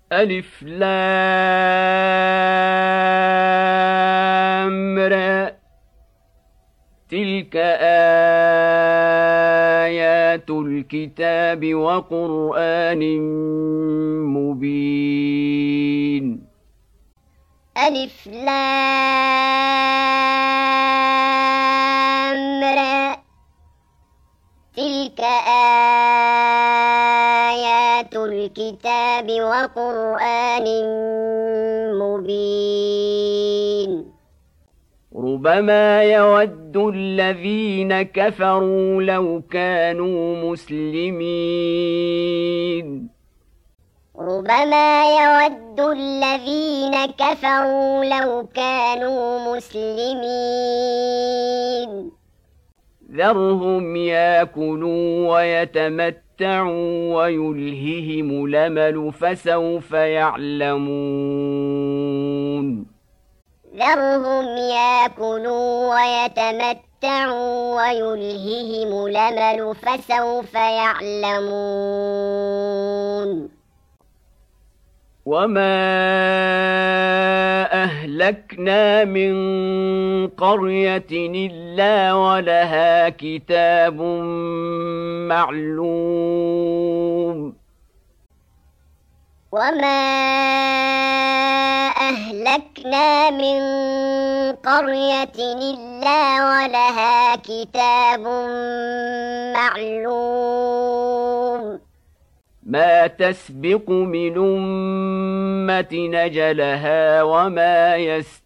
ألف لام را تلك آيات الكتاب وقرآن مبين ألف لام را تلك آيات الكتاب وقرآن مبين ربما يود الذين كفروا لو كانوا مسلمين ربما يود الذين كفروا لو كانوا مسلمين ذرهم ياكلوا ويتمتعوا ويلههم الأمل فسوف يعلمون ذرهم ياكلوا ويتمتعوا ويلههم الأمل فسوف يعلمون وما أهلكنا من قرية إلا ولها كتاب معلوم وما أهلكنا من قرية إلا ولها كتاب معلوم ما تسبق من أمة نجلها وما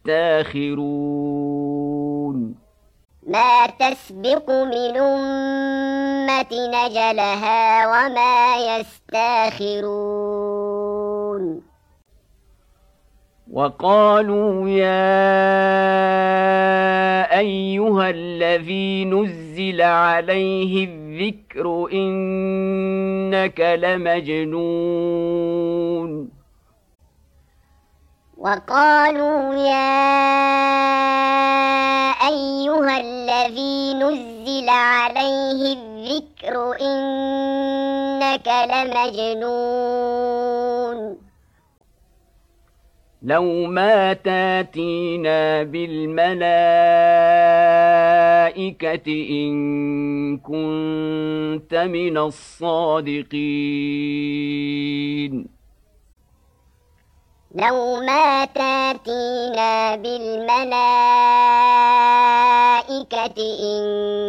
يستاخرون ما تسبق من أمة نجلها وما يستاخرون وقالوا يا أيها الذي نزل عليه الذكر إنك لمجنون وقالوا يا أيها الذي نزل عليه الذكر إنك لمجنون لو ما تاتينا بالملائكة إن كنت من الصادقين لو ما تاتينا بالملائكة إن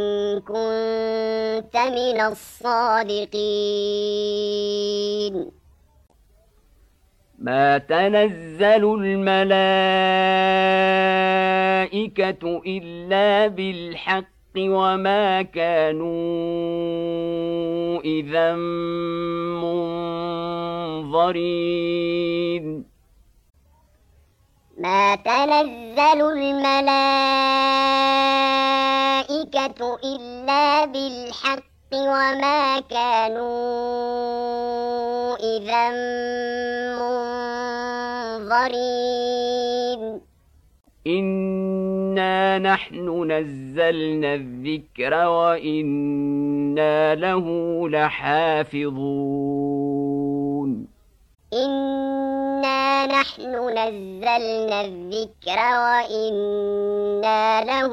كنت من الصادقين ما تنزل الملائكة إلا بالحق وما كانوا إذا منظرين ما تنزل الملائكة إلا بالحق وما كانوا إذا منظرين إنا نحن نزلنا الذكر وإنا له لحافظون إنا نحن نزلنا الذكر وإنا له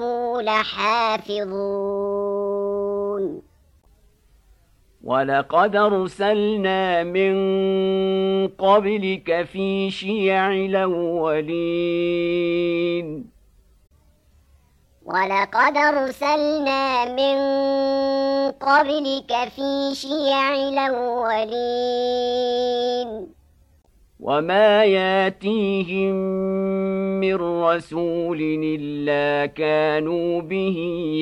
لحافظون ولقد أرسلنا من قبلك في شيع الأولين ولقد أرسلنا من قبلك في شيع الأولين وما ياتيهم من رسول إلا كانوا به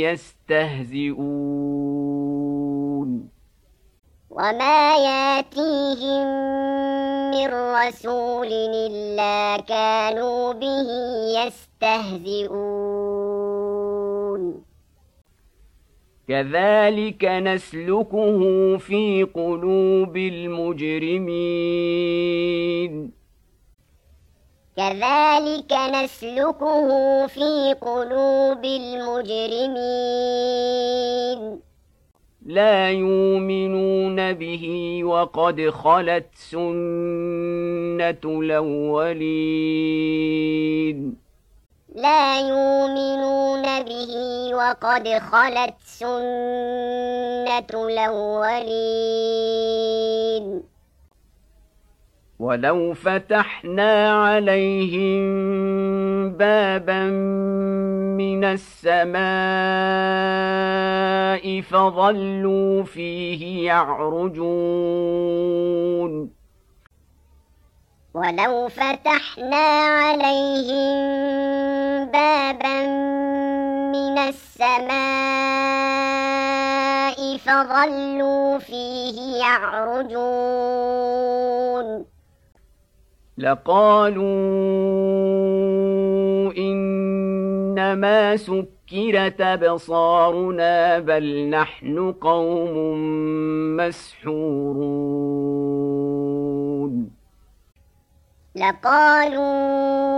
يستهزئون وما ياتيهم من رسول إلا كانوا به يستهزئون كذلك نسلكه في قلوب المجرمين كذلك نسلكه في قلوب المجرمين لا يؤمنون به وقد خلت سنة سُنَّةُ الْأَوَّلِينَ لا يؤمنون به وقد خلت سنة الأولين ولو فتحنا عليهم بابا من السماء فظلوا فيه يعرجون ولو فتحنا عليهم بابا من السماء فظلوا فيه يعرجون لقالوا إنما سكرت أبصارنا بل نحن قوم مسحورون لقالوا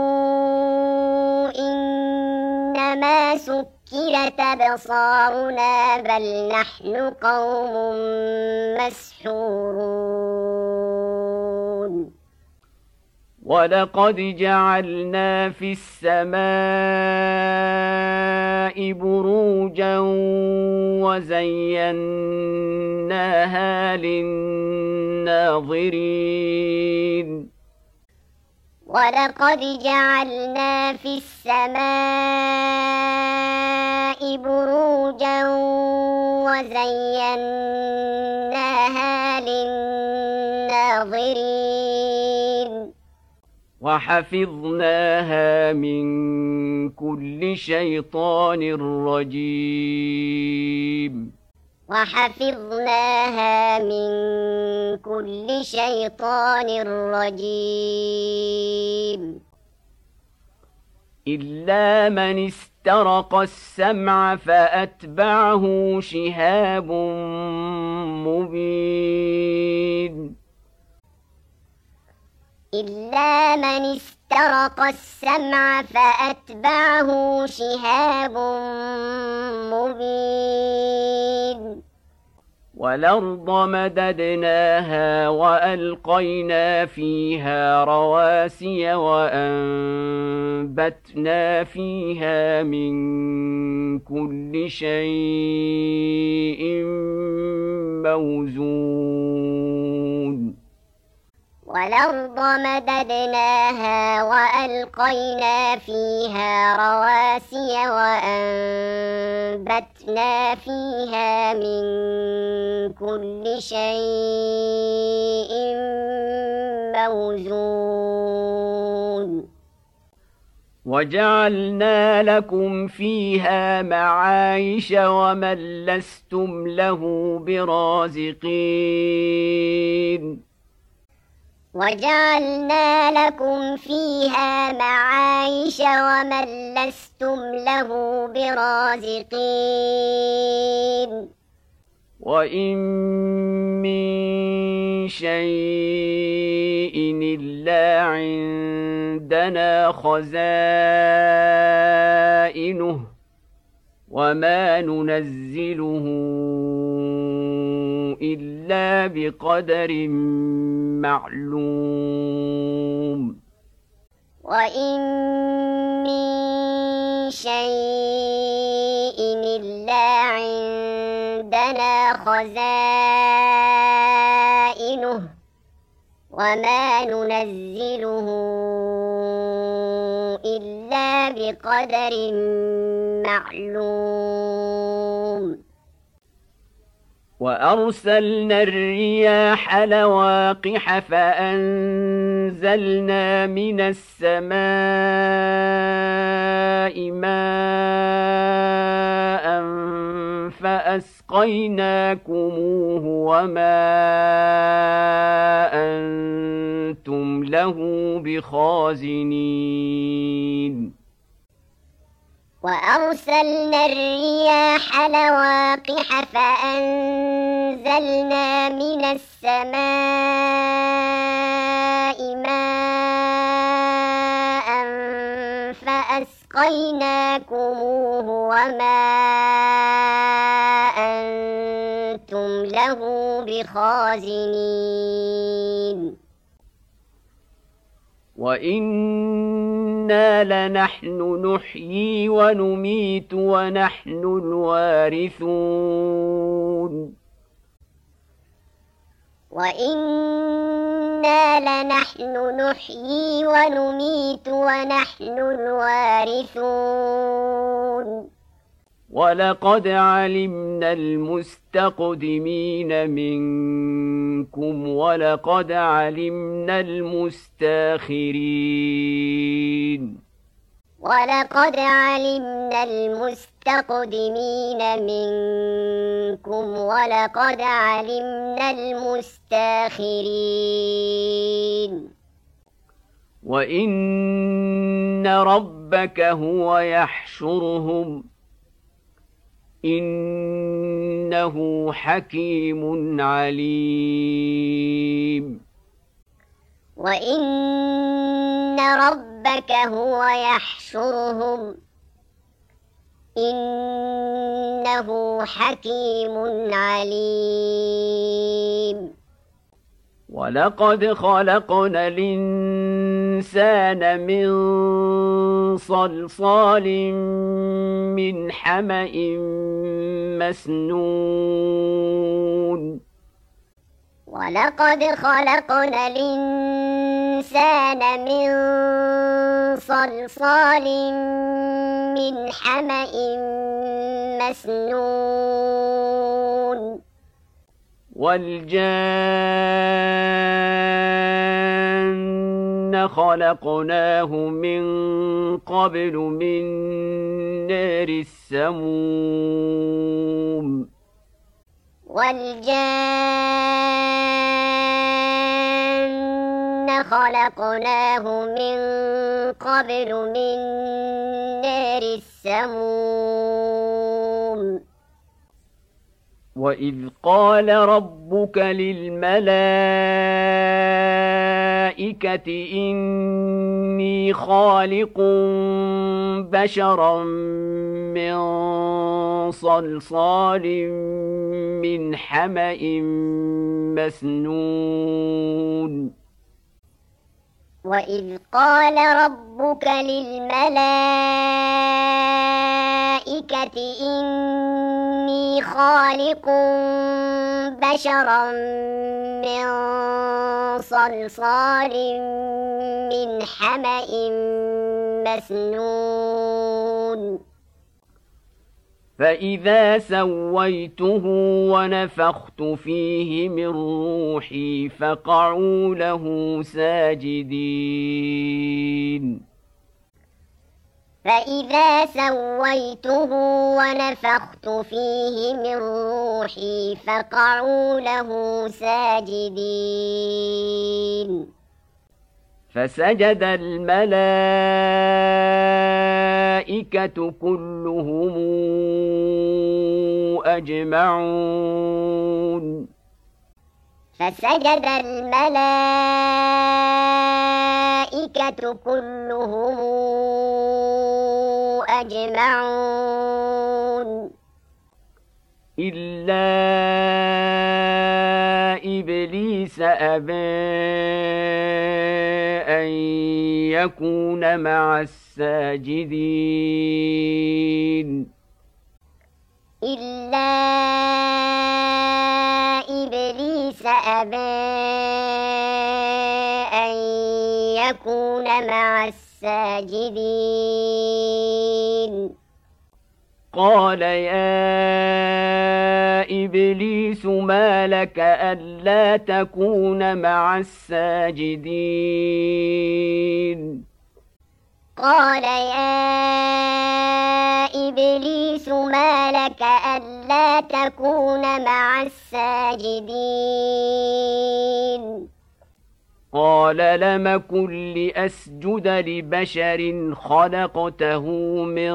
إنما سكرت أبصارنا بل نحن قوم مسحورون ولقد جعلنا في السماء بروجا وزيناها للناظرين ولقد جعلنا في السماء بروجا وزيناها للناظرين وحفظناها من كل شيطان رجيم وحفظناها من كل شيطان رجيم إلا من استرق السمع فأتبعه شهاب مبين إلا من استرق السمع فأتبعه شهاب مبين والأرض مددناها وألقينا فيها رواسي وأنبتنا فيها من كل شيء موزون والأرض مددناها وألقينا فيها رواسي وأنبتنا فيها من كل شيء موزون وجعلنا لكم فيها معايش ومن لستم له برازقين وجعلنا لكم فيها معايش ومن لستم له برازقين وإن من شيء إلا عندنا خزائنه وما ننزله إلا بقدر معلوم وإن من شيء إلا عندنا خزائنه وما ننزله إلا بقدر معلوم وأرسلنا الرياح لواقح فأنزلنا من السماء ماء فأسقيناكموه وما أنتم له بخازنين وأرسلنا الرياح لواقح فأنزلنا من السماء ماء فأسقيناكموه وما أنتم له بخازنين وإنا لنحن نحيي ونميت ونحن الوارثون وإنا لنحن نحيي ونميت ونحن الوارثون ولقد علمنا المستقدمين منكم ولقد علمنا المستاخرين ولقد علمنا المستقدمين منكم ولقد علمنا المستاخرين وإن ربك هو يحشرهم إنه حكيم عليم وإن ربك هو يحشرهم إنه حكيم عليم ولقد خلقنا الإنسان من صلصال من حمأ مسنون ولقد خلقنا الإنسان من صلصال من حمأ مسنون والجان خلقناه من قبل من نار السموم والجان خلقناه من قبل من نار السموم وإذ قال ربك للملائكة إني خالق بشرا من صلصال من حمأ مسنون وإذ قال ربك للملائكة إني خالق بشرا من صلصال من حمأ مسنون فإذا سويته ونفخت فيه من روحي فقعوا له ساجدين فإذا سويته ونفخت فيه من روحي فقعوا له ساجدين فسجد الملائكة كلهم أجمعون فسجد الملائكة كلهم أجمعون إلا إبليس أبى أن يكون مع الساجدين إلا إبليس أبى أن يكون مع الساجدين قال يا إبليس ما لك ألا تكون مع الساجدين قال يا إبليس ما لك ألا تكون مع الساجدين قال لم كن لأسجد لبشر خلقته من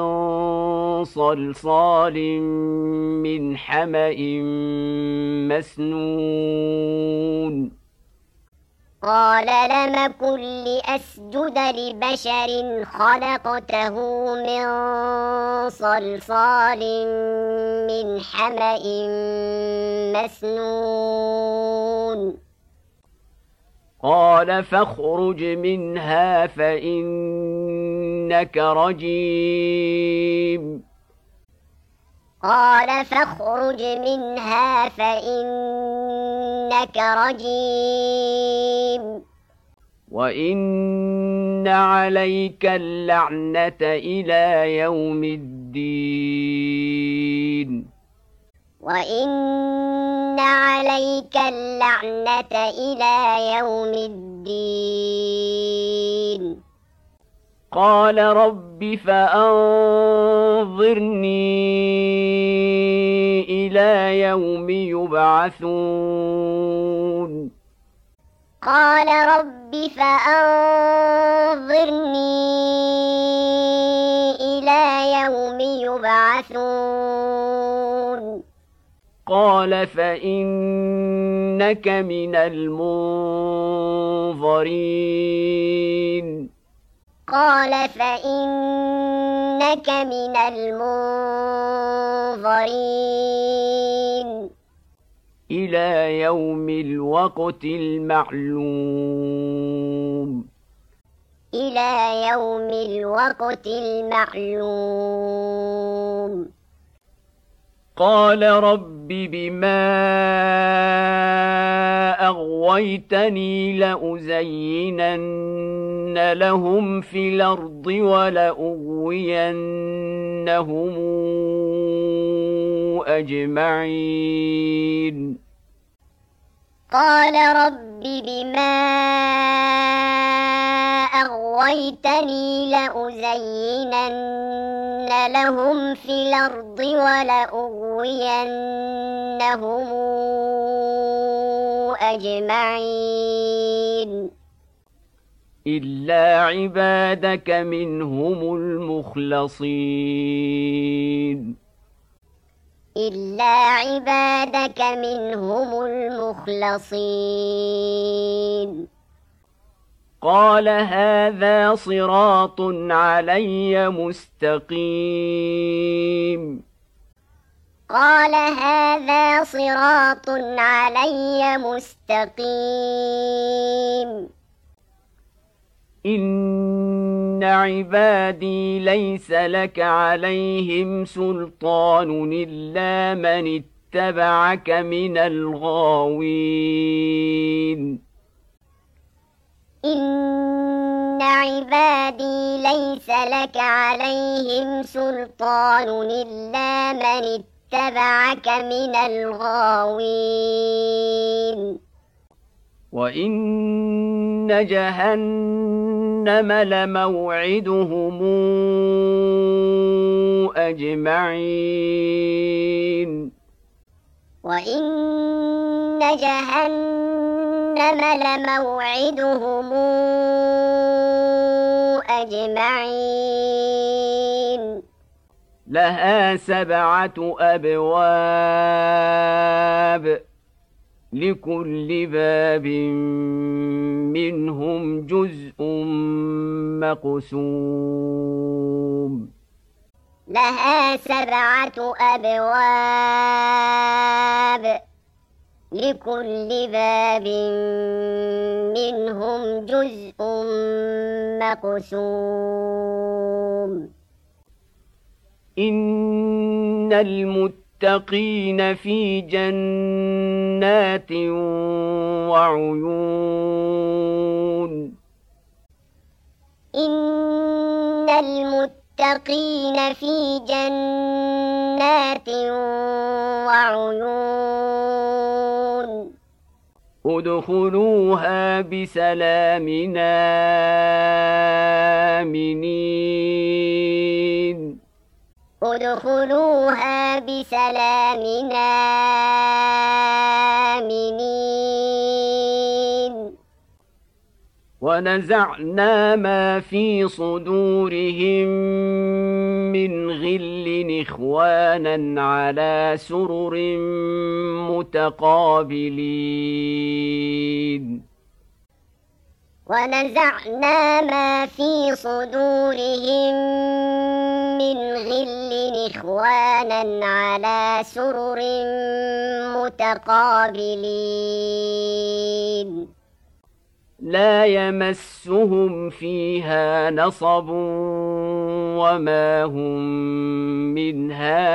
صلصال من حمأ مسنون قال لم كن لأسجد لبشر خلقته من صلصال من حمأ مسنون قال فاخرج منها فإنك رجيم قال فاخرج منها فإنك رجيم وإن عليك اللعنة إلى يوم الدين وإن عليك اللعنة إلى يوم الدين قال رب فأنظرني إلى يوم يبعثون قال رب فأنظرني إلى يوم يبعثون قال فإنك من المنظرين قال فإنك من المنظرين إلى يوم الوقت المعلوم إلى يوم الوقت المعلوم قال رب بما أغويتني لأزينن لهم في الأرض ولأغوينهم أجمعين قال رب بما أغويتني لأزينن لهم في الأرض ولأغوينهم أجمعين إلا عبادك منهم المخلصين إلا عبادك منهم المخلصين قال هذا صراط علي مستقيم قال هذا صراط علي مستقيم إن عبادي ليس لك عليهم سلطان إلا من اتبعك من الغاوين إن عبادي ليس لك عليهم سلطان إلا من اتبعك من الغاوين وإن جهنم لموعدهم أجمعين وإن جهنم لموعدهم أجمعين لها 7 أبواب لكل باب منهم جزء مقسوم لها 7 أبواب لكل باب منهم جزء مقسوم إن المتقين في جنات وعيون إن المتقين في جنات وعيون ادخلوها بسلام آمنين ادخلوها بسلام آمنين ونزعنا ما في صدورهم من غل إخوانا على سرر متقابلين ونزعنا ما في صدورهم من غل إخوانا على سرر متقابلين لا يمسهم فيها نصب وما هم منها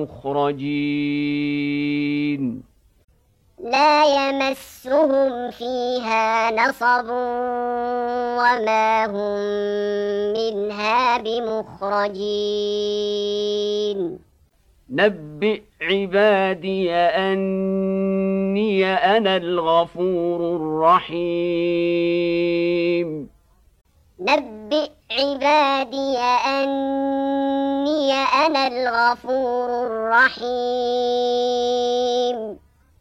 بمخرجين لا يمسهم فيها نصب وما هم منها بمخرجين نبئ عبادي أني أنا الغفور الرحيم نبئ عبادي أني أنا الغفور الرحيم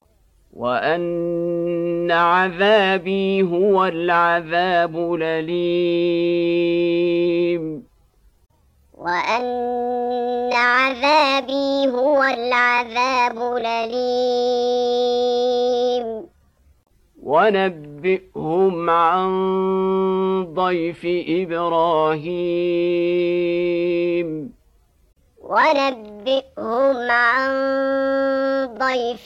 وأن عذابي هو العذاب الأليم وأن عذابي هو العذاب الأليم ونبئهم عن ضيف إبراهيم ونبئهم عن ضيف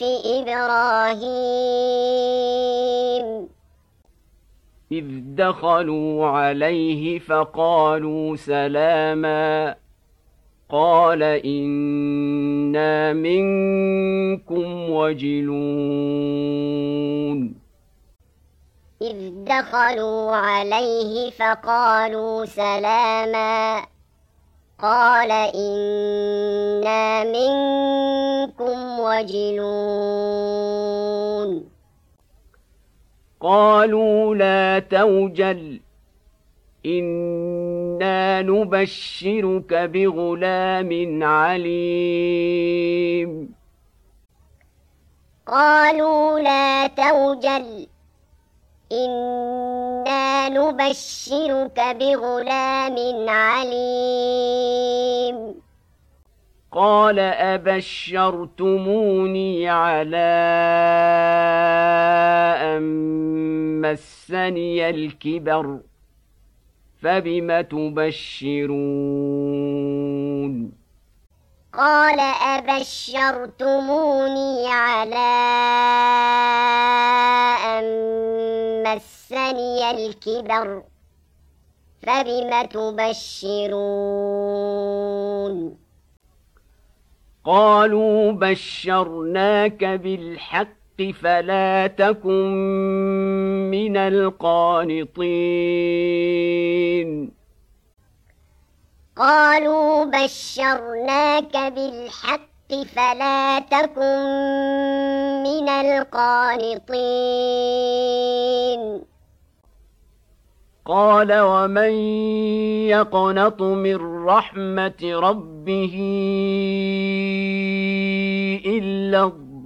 إبراهيم إذ دخلوا عليه فقالوا سلاما قال إنا منكم وجلون إذ دخلوا عليه فقالوا سلاما قال إنا منكم وجلون قالوا لا توجل إنا نبشرك بغلام عليم قالوا لا توجل إنا نبشرك بغلام عليم قال أبشرتموني على أن مسني الكبر فبم تبشرون قال أبشرتموني على أن مسني الكبر فبم تبشرون قالوا بشرناك بالحق فلا تكن من القانطين قالوا بشرناك بالحق فلا تكن من القانطين قال ومن يقنط من رحمة ربه إلا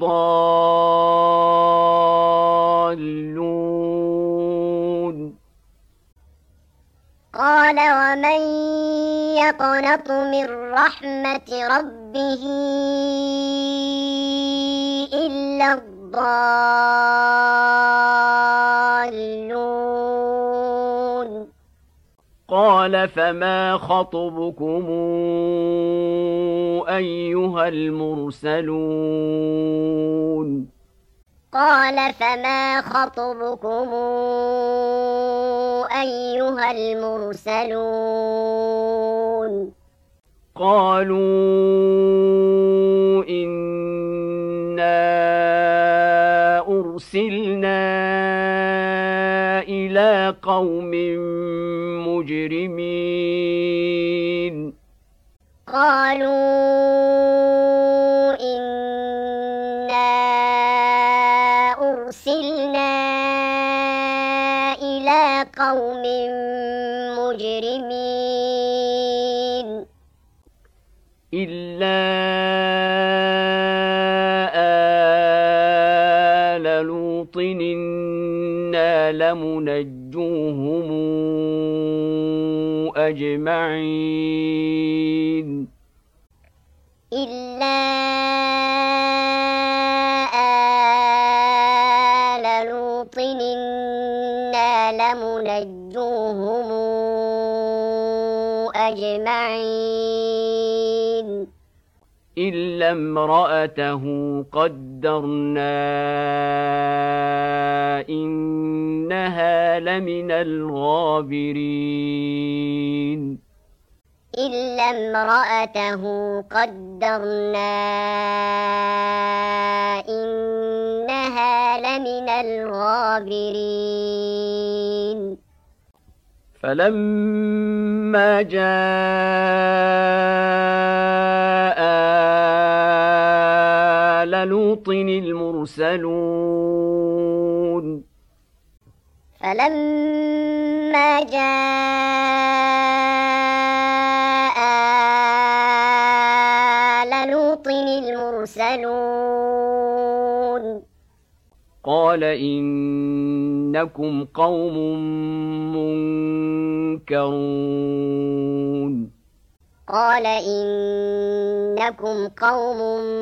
الضالون قال ومن يقنط من رحمة ربه إلا الضالون قال فما خطبكم أيها المرسلون قال فما خطبكم أيها المرسلون قالوا إنا أرسلنا إلى قوم مجرمين قالوا إنا أرسلنا إلى قوم مجرمين إلا آل لوط إنا لمنجوهم أجمعين إلا آل لوط إنا لمنجوهم أجمعين إلا امرأته قدرنا إنها لمن الغابرين إلا امرأته قدرنا إنها لمن الغابرين فلما جاء آل لوط المرسلون فلما جاء آل لوط المرسلون قال إنكم قوم منكرون قال إنكم قوم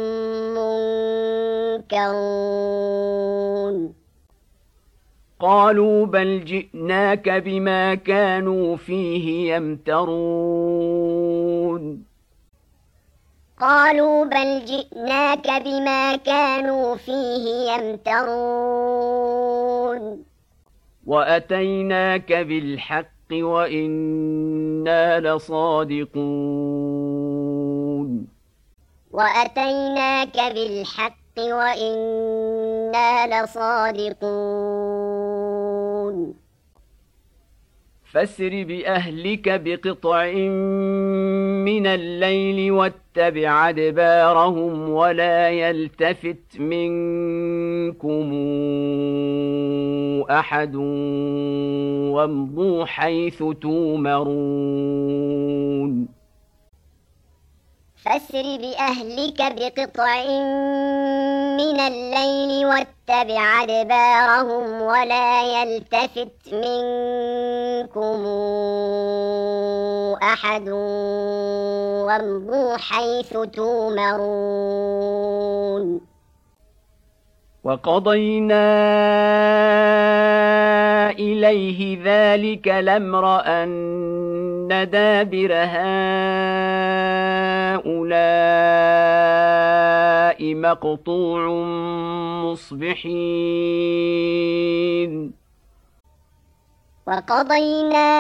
منكرون قالوا بل جئناك بما كانوا فيه يمترون قالوا بل جئناك بما كانوا فيه يمترون وأتيناك بالحق وإنا لصادقون وأتيناك بالحق وإنا لصادقون فاسر بأهلك بقطع من الليل واتبع أدبارهم ولا يلتفت منكم أحد وامضوا حيث تومرون فاسر بأهلك بقطع من الليل واتبع أدبارهم ولا يلتفت منكم أحد وامضوا حيث تومرون وقضينا إليه ذلك الأمر أن دابر هؤلاء مقطوع مصبحين وقضينا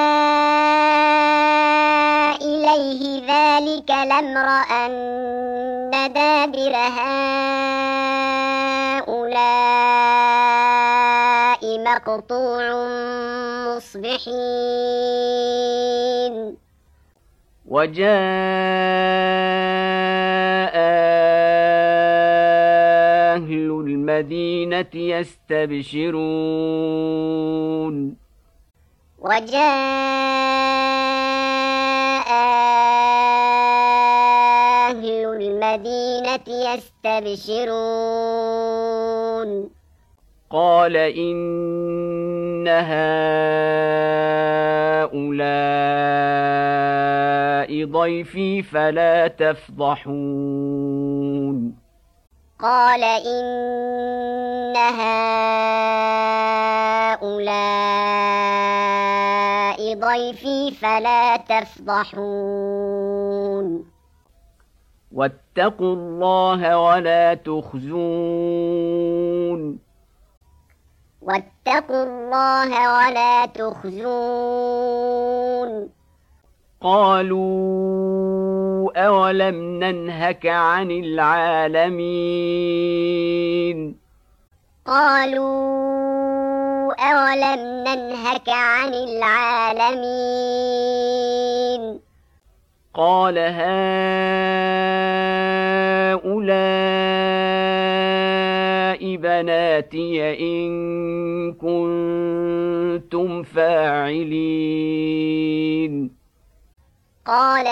إليه ذلك الأمر أن دابر هؤلاء مقطوع مصبحين وجاء أهل المدينة يستبشرون وجاء أهل المدينة يستبشرون قال إن هؤلاء ضيفي فلا تفضحون قال إن هؤلاء ضيفي فلا تفضحون واتقوا الله ولا تخزون واتقوا الله ولا تخزون قالوا أولم ننهك عن العالمين قالوا أولم ننهك عن العالمين قال هؤلاء بناتي إن كنتم فاعلين قال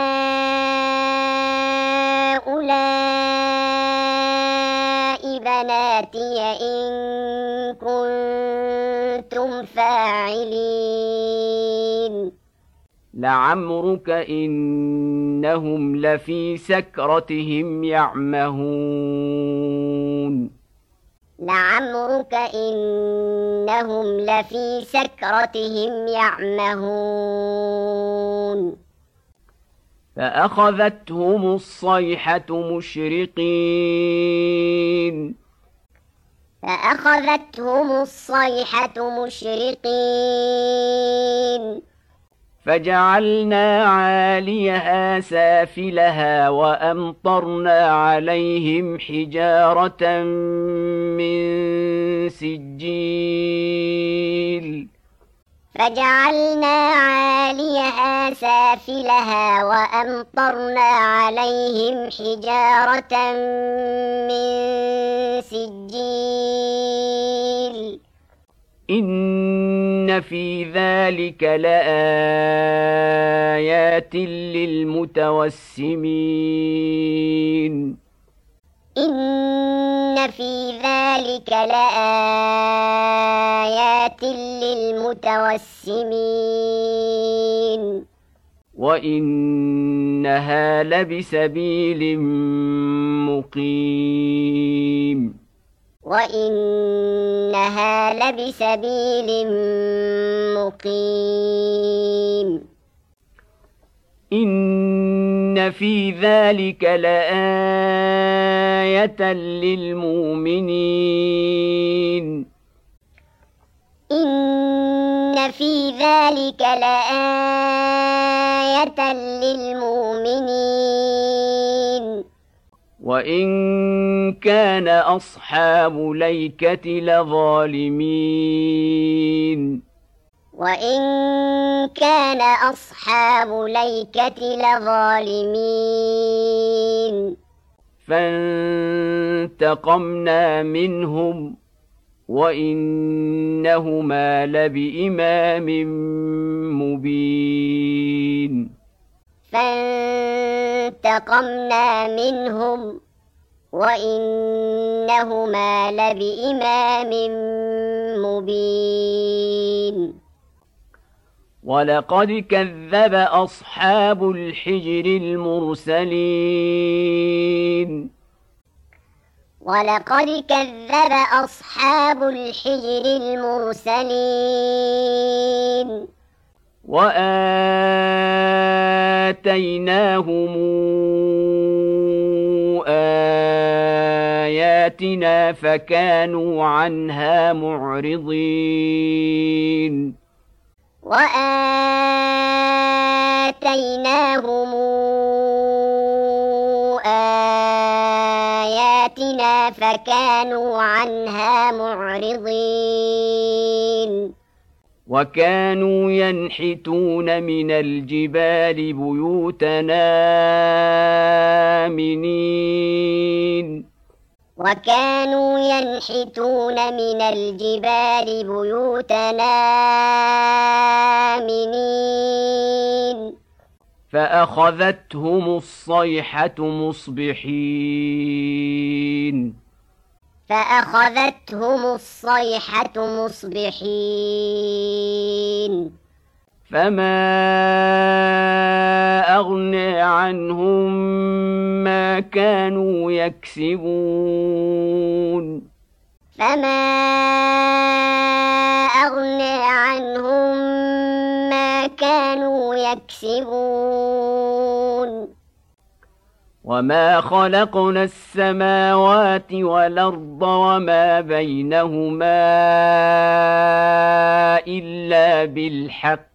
هؤلاء بناتي إن كنتم فاعلين لعمرك إنهم لفي سكرتهم يعمهون لعمرك إنهم لفي سكرتهم يعمهون فأخذتهم الصيحة مشرقين فأخذتهم الصيحة مشرقين فجعلنا عاليها سافلها وأمطرنا عليهم حجارة من سجيل فجعلنا عاليها سافلها وأمطرنا عليهم حجارة من سجيل إن في ذلك لآيات للمتوسمين إن في ذلك لآيات للمتوسمين وإنها لبسبيل مقيم وإنها لبسبيل مقيم إن في ذلك لآية للمؤمنين إن في ذلك لآية للمؤمنين وإن كان أصحاب ليكة لظالمين وإن كان أصحاب ليكة لظالمين فانتقمنا منهم وإنهما لبإمام مبين فانتقمنا منهم وإنهما لبإمام مبين ولقد كذب أصحاب الحجر المرسلين ولقد كذب أصحاب الحجر المرسلين وآتيناهم آياتنا فكانوا عنها معرضين وآتيناهم آياتنا فكانوا عنها معرضين وكانوا ينحتون من الجبال بيوتنا آمنين وكانوا ينحتون من الجبال بيوتنا آمنين فأخذتهم الصيحة مصبحين فأخذتهم الصيحة مصبحين فما أغنى عنهم ما كانوا يكسبون فما أغنى عنهم ما كانوا يكسبون وما خلقنا السماوات والأرض وما بينهما إلا بالحق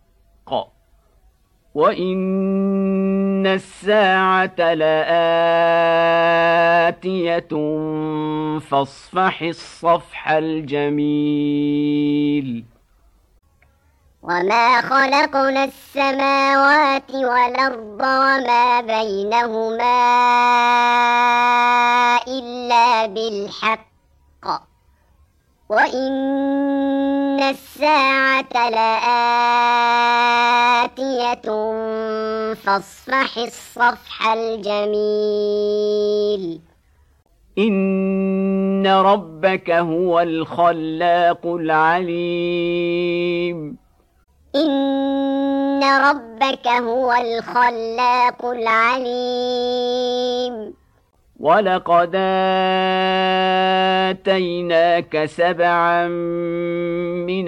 وإن الساعة لآتية فاصفح الصفح الجميل وما خلقنا السماوات والأرض وما بينهما إلا بالحق وإن الساعة لآتية فاصفح الصفح الجميل إن ربك هو الخلاق العليم إن ربك هو الخلاق العليم ولقد آتيناك سبعا من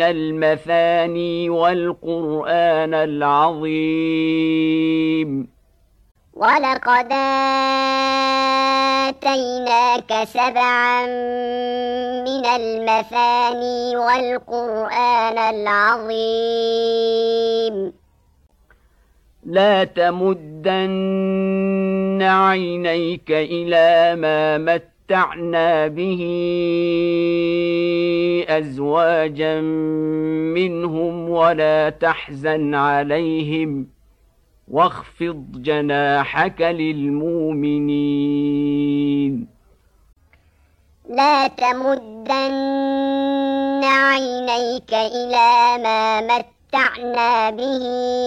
المثاني والقرآن العظيم ولقد آتيناك سبعا من المثاني والقرآن العظيم لا تمدن عينيك إلى ما متعنا به أزواجا منهم ولا تحزن عليهم واخفض جناحك للمؤمنين لا تمدن عينيك إلى ما متعنا به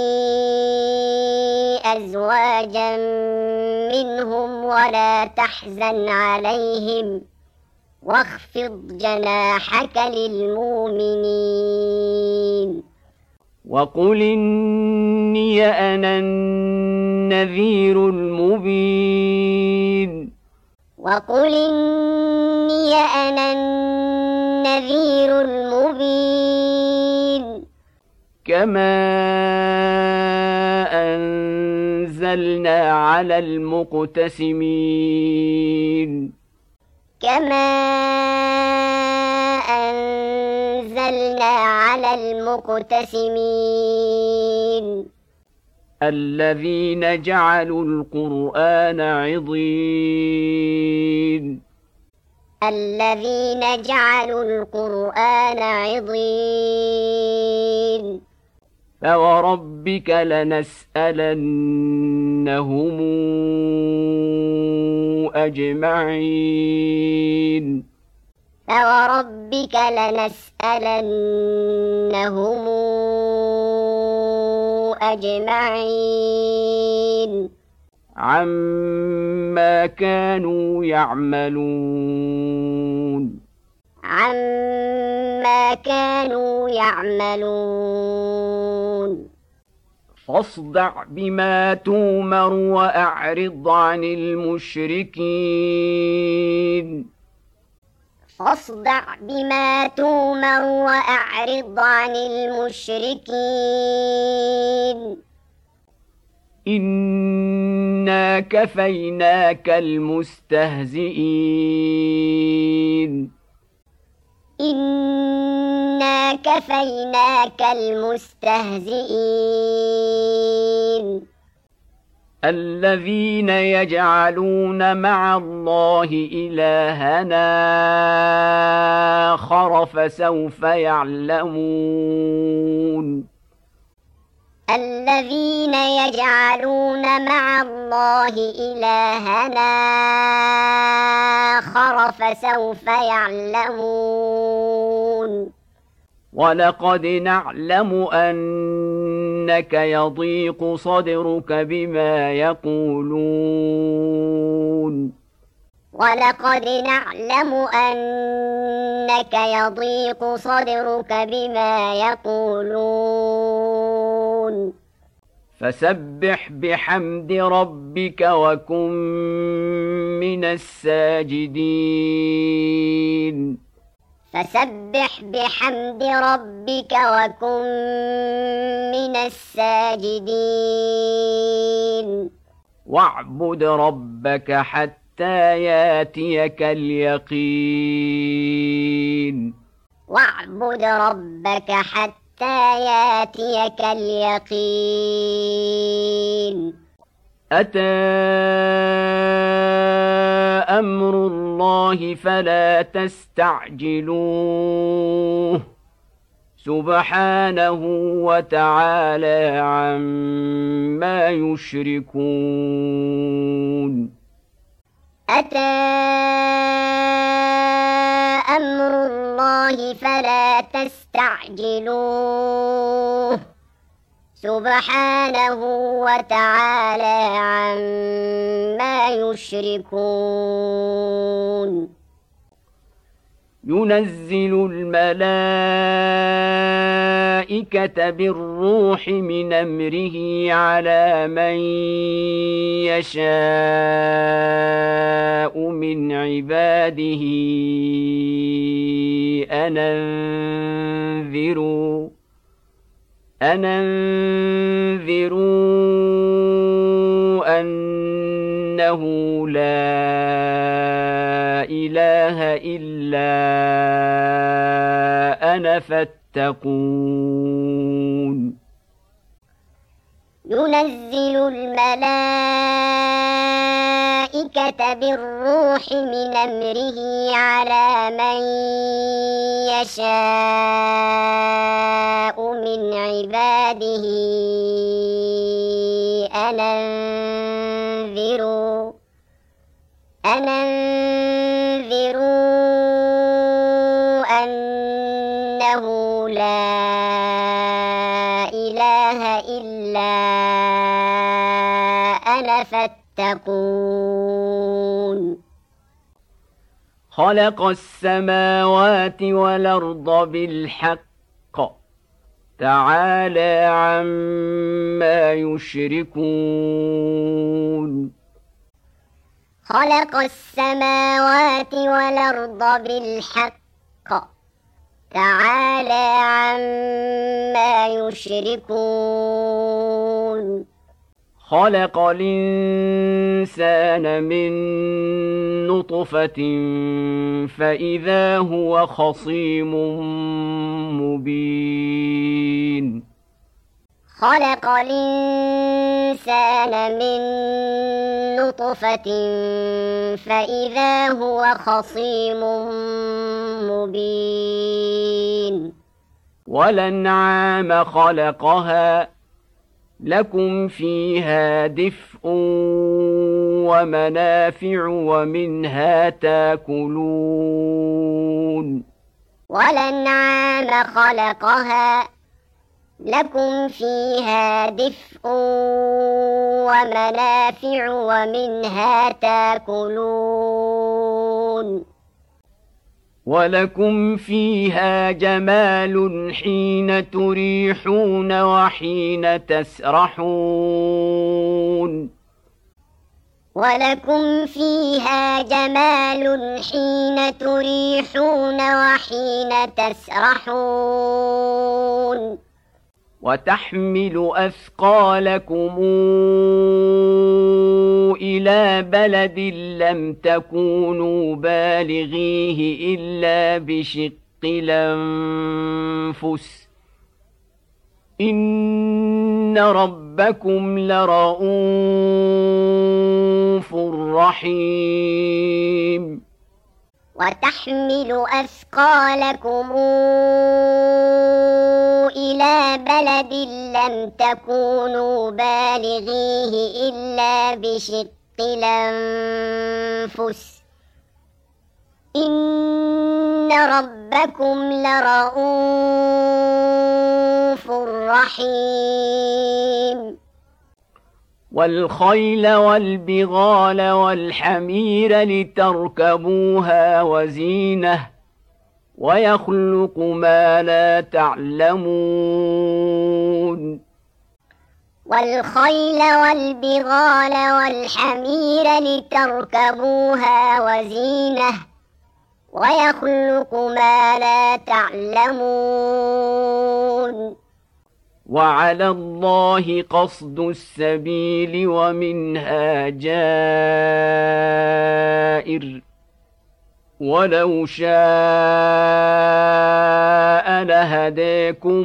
أزواجا منهم ولا تحزن عليهم واخفض جناحك للمؤمنين وقل إني أنا النذير المبين وقل إني أنا النذير المبين كما أنزلنا على المقتسمين كما أنزلنا على المقتسمين الذين جعلوا القرآن عضين الذين جعلوا القرآن عضين فوربك لنسألنهم أجمعين فوربك لنسألنهم أجمعين عما كانوا يعملون فاصدع بما تومر وأعرض عن المشركين فاصدع بما تومر وأعرض عن المشركين إنا كفيناك المستهزئين إنا كفيناك المستهزئين الذين يجعلون مع الله إلهنا آخر فسوف يعلمون الذين يجعلون مع الله إلهنا آخر فسوف يعلمون ولقد نعلم أنك يضيق صدرك بما يقولون ولقد نعلم أنك يضيق صدرك بما يقولون فسبح بحمد ربك وكن من الساجدين فسبح بحمد ربك وكن من الساجدين واعبد ربك حتى ياتيك اليقين واعبد ربك حتى ياتيك اليقين أتى أمر الله فلا تستعجلوه سبحانه وتعالى عما يشركون أتى أمر الله فلا تستعجلوه سبحانه وتعالى عما يشركون ينزل الملائكة بالروح من أمره على من يشاء من عباده أن أنذروا أنه لا إله إلا أنا فاتقون ينزل الملائكة بالروح من أمره على من يشاء من عباده أن أنذروا أنه لا إله إلا أنا فاتقون خلق السماوات والأرض بالحق تعالى عما يشركون خلق السماوات والأرض بالحق تعالى عما يشركون خلق الإنسان من نطفة فإذا هو خصيم مبين خلق الإنسان من نطفة فإذا هو خصيم مبين والأنعام خلقها لكم فيها دفء ومنافع ومنها تاكلون والأنعام خلقها لكم فيها دفء ومنافع ومنها تاكلون ولكم فيها جمال حين تريحون وحين تسرحون ولكم فيها جمال حين تريحون وحين تسرحون وتحمل أثقالكم إلى بلد لم تكونوا بالغيه إلا بشق الأنفس إن ربكم لرءوف رحيم وتحمل أثقالكم إلى بلد لم تكونوا بالغيه إلا بشق الأنفس إن ربكم لرءوف رحيم والخيل والبغال والحمير لتركبوها وزينة ويخلق ما لا تعلمون والخيل والبغال والحمير لتركبوها وزينة ويخلق ما لا تعلمون وعلى الله قصد السبيل ومنها جائر ولو شاء لهديكم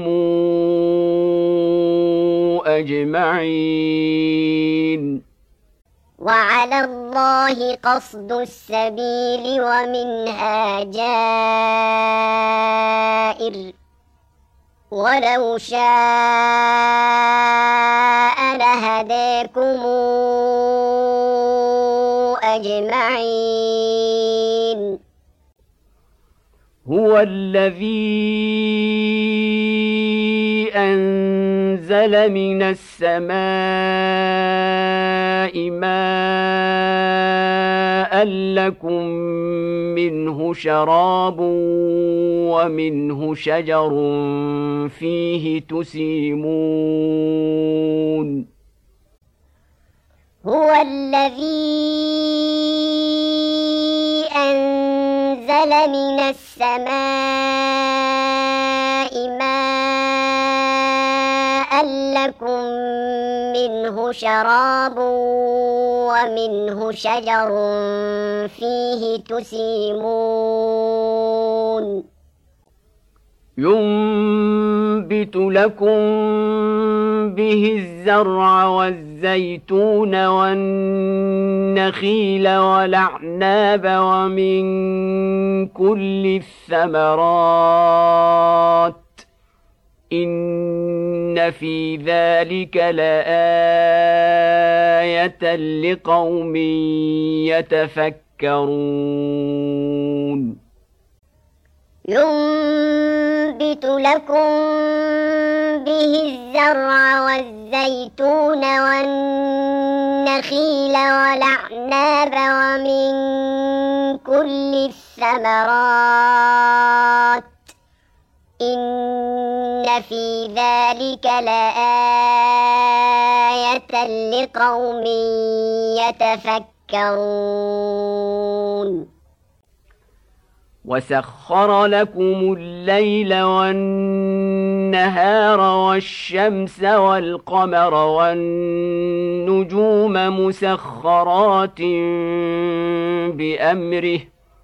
أجمعين وعلى الله قصد السبيل ومنها جائر ولو شاء لهديكم أجمعين هو الذي أنزل من السماء ماء لكم منه شراب ومنه شجر فيه تسيمون هو الذي أنزل من السماء ماء لكم منه شراب ومنه شجر فيه تسيمون ينبت لكم به الزرع والزيتون والنخيل والأعناب ومن كل الثمرات إن في ذلك لآية لقوم يتفكرون ينبت لكم به الزرع والزيتون والنخيل والأعناب ومن كل الثمرات إن في ذلك لآية لقوم يتفكرون وسخر لكم الليل والنهار والشمس والقمر والنجوم مسخرات بأمره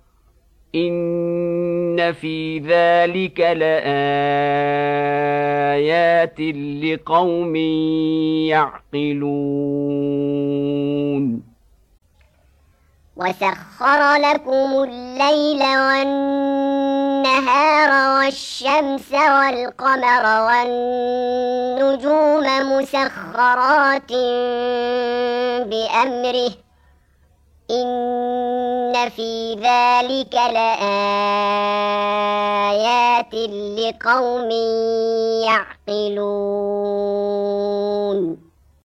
إن في ذلك لآيات لقوم يعقلون وسخر لكم الليل والنهار والشمس والقمر والنجوم مسخرات بأمره إن في ذلك لآيات لقوم يعقلون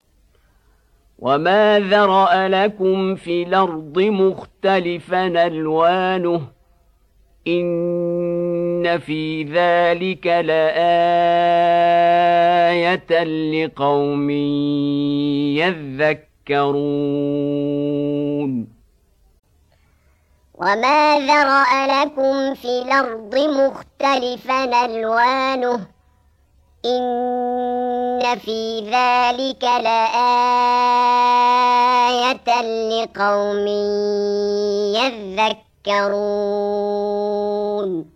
وما ذرأ لكم في الأرض مختلفا ألوانه إن في ذلك لآية لقوم يذكرون وما ذرأ لكم في الأرض مختلفا ألوانه إن في ذلك لآية لقوم يذكرون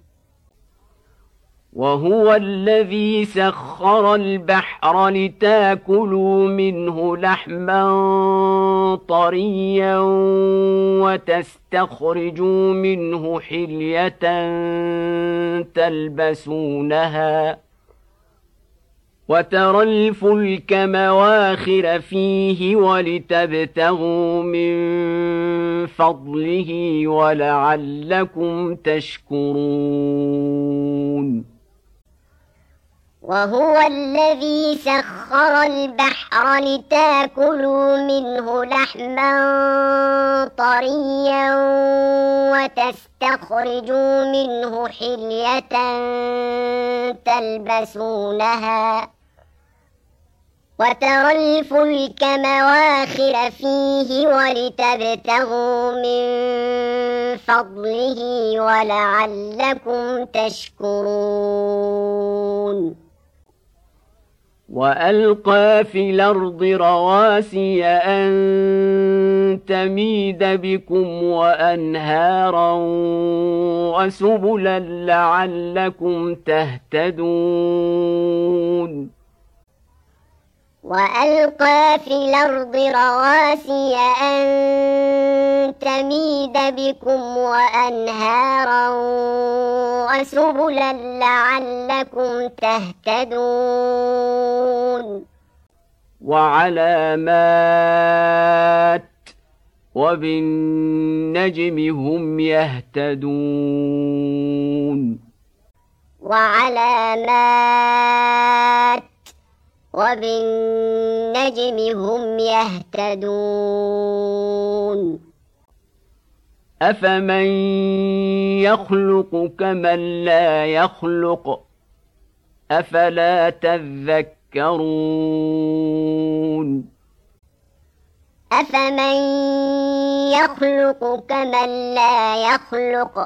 وهو الذي سخر البحر لتاكلوا منه لحما طريا وتستخرجوا منه حلية تلبسونها وترى الفلك مواخر فيه ولتبتغوا من فضله ولعلكم تشكرون وهو الذي سخر البحر لتاكلوا منه لحما طريا وتستخرجوا منه حلية تلبسونها وترى الفلك مواخر فيه ولتبتغوا من فضله ولعلكم تشكرون وألقى في الأرض رواسي أن تميد بكم وأنهارا وسبلا لعلكم تهتدون وألقى في الأرض رواسي أن تميد بكم وأنهارا وسبلا لعلكم تهتدون وعلامات وبالنجم هم يهتدون وعلامات وبالنجم هم يهتدون أفمن يخلق كمن لا يخلق أفلا تذكرون أفمن يخلق كمن لا يخلق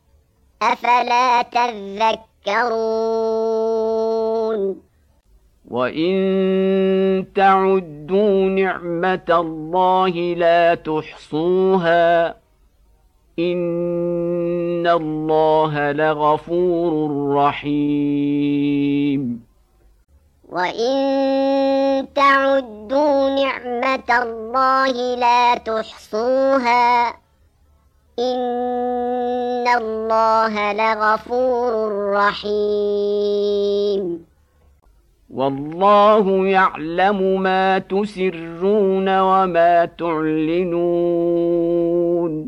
أفلا تذكرون وإن تعدوا نعمة الله لا تحصوها إن الله لغفور رحيم وإن تعدوا نعمة الله لا تحصوها إن الله لغفور رحيم والله يعلم ما تسرون وما تعلنون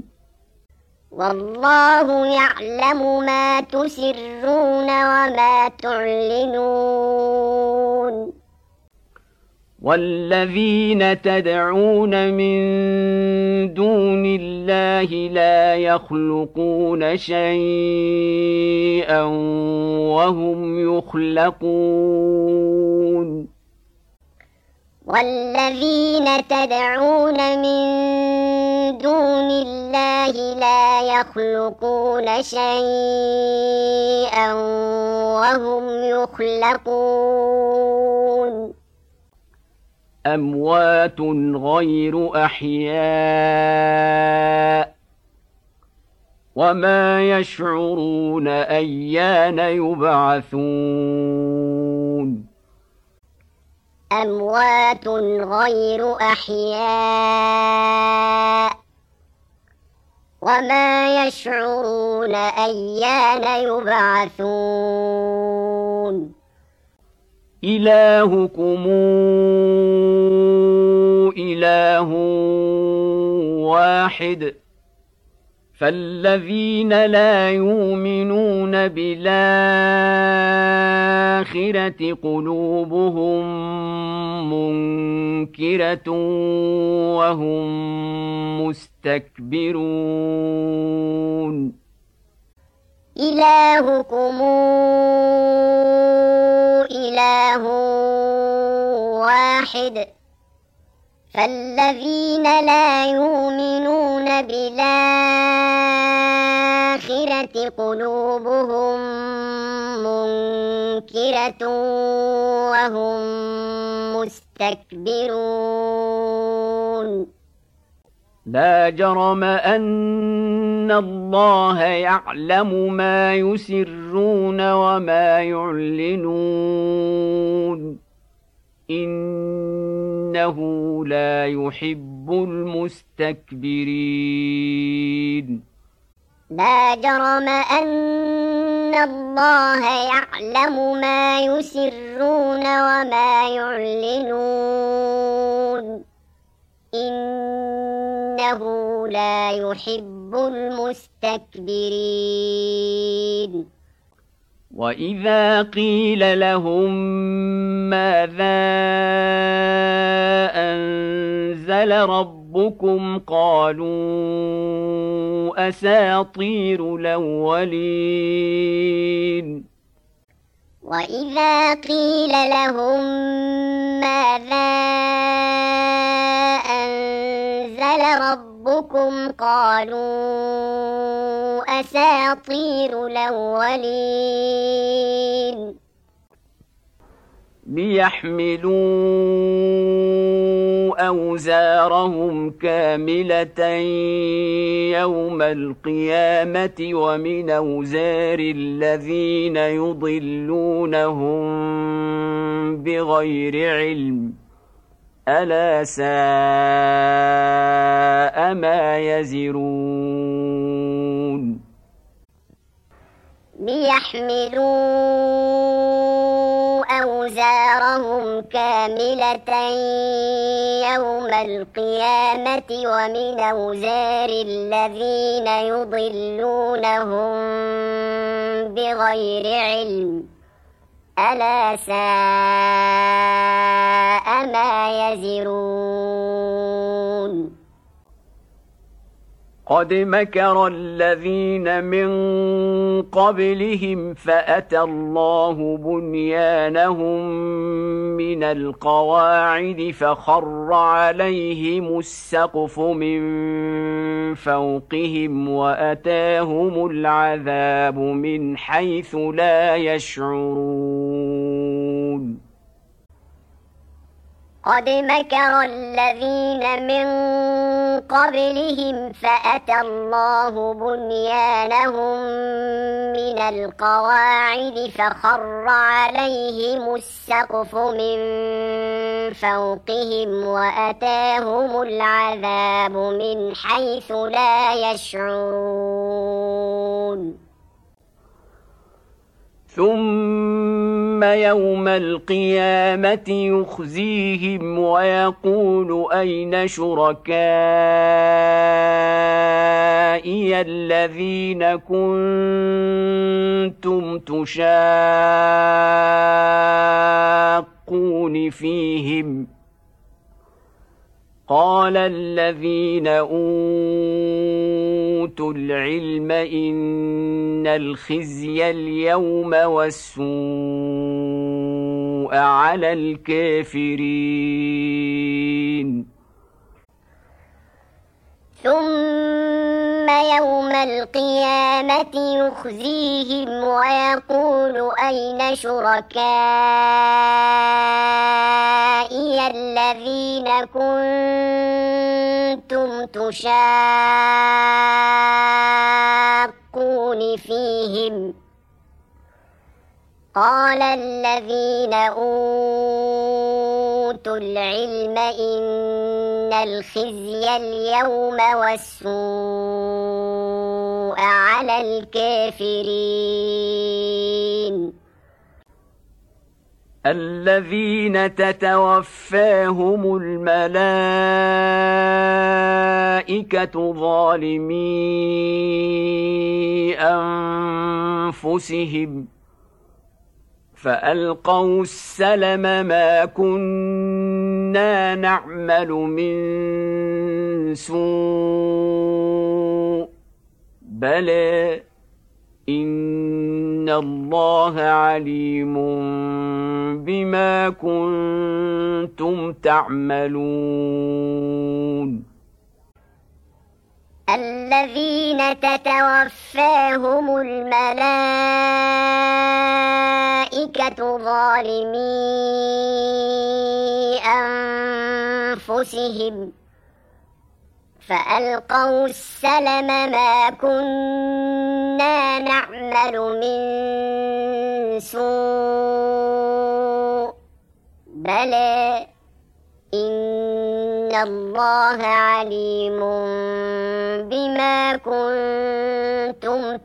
والله يعلم ما تسرون وما تعلنون والذين تدعون من دون الله لا يخلقون شيئا وهم يخلقون والذين تدعون من دون الله لا يخلقون شيئا وهم يخلقون أموات غير أحياء وما يشعرون أيان يبعثون أموات غير أحياء وما يشعرون أيان يبعثون إلهكم إله واحد فالذين لا يؤمنون بالآخرة قلوبهم منكرة وهم مستكبرون إلهكم إله واحد فالذين لا يؤمنون بالآخرة قلوبهم منكرة وهم مستكبرون لا جرم أن الله يعلم ما يسرون وما يعلنون إنه لا يحب المستكبرين لا جرم أن الله يعلم ما يسرون وما يعلنون إنه لا يحب المستكبرين وإذا قيل لهم ماذا أنزل ربكم قالوا أساطير الأولين وإذا قيل لهم ماذا أنزل ربكم قالوا أساطير الأولين ليحملوا أوزارهم كاملة يوم القيامة ومن أوزار الذين يضلونهم بغير علم ألا ساء ما يزرون ليحملوا أوزارهم كاملة يوم القيامة ومن أوزار الذين يضلونهم بغير علم ألا ساء ما يزرون قد مكر الذين من قبلهم فأتى الله بنيانهم من القواعد فخر عليهم السقف من فوقهم وأتاهم العذاب من حيث لا يشعرون قد مكر الذين من قبلهم فأتى الله بنيانهم من القواعد فخر عليهم السقف من فوقهم وأتاهم العذاب من حيث لا يشعرون ثم يوم القيامة يخزيهم ويقول أين شركائي الذين كنتم تشاقون فيهم قال الذين أوتوا العلم إن الخزي اليوم والسوء على الكافرين ثم يوم القيامة يخزيهم ويقول أين شركائي الذين كنتم تشاقون فيهم قال الذين أوتوا العلم إن الخزي اليوم والسوء على الكافرين الذين تتوفاهم الملائكة ظالمي أنفسهم فألقوا السلم ما كنا نعمل من سوء بلى إن الله عليم بما كنتم تعملون الذين تتوفاهم الملائكة ظالمي أنفسهم فألقوا السلم ما كنا نعمل من سوء بلى إن الله عليم بما كنتم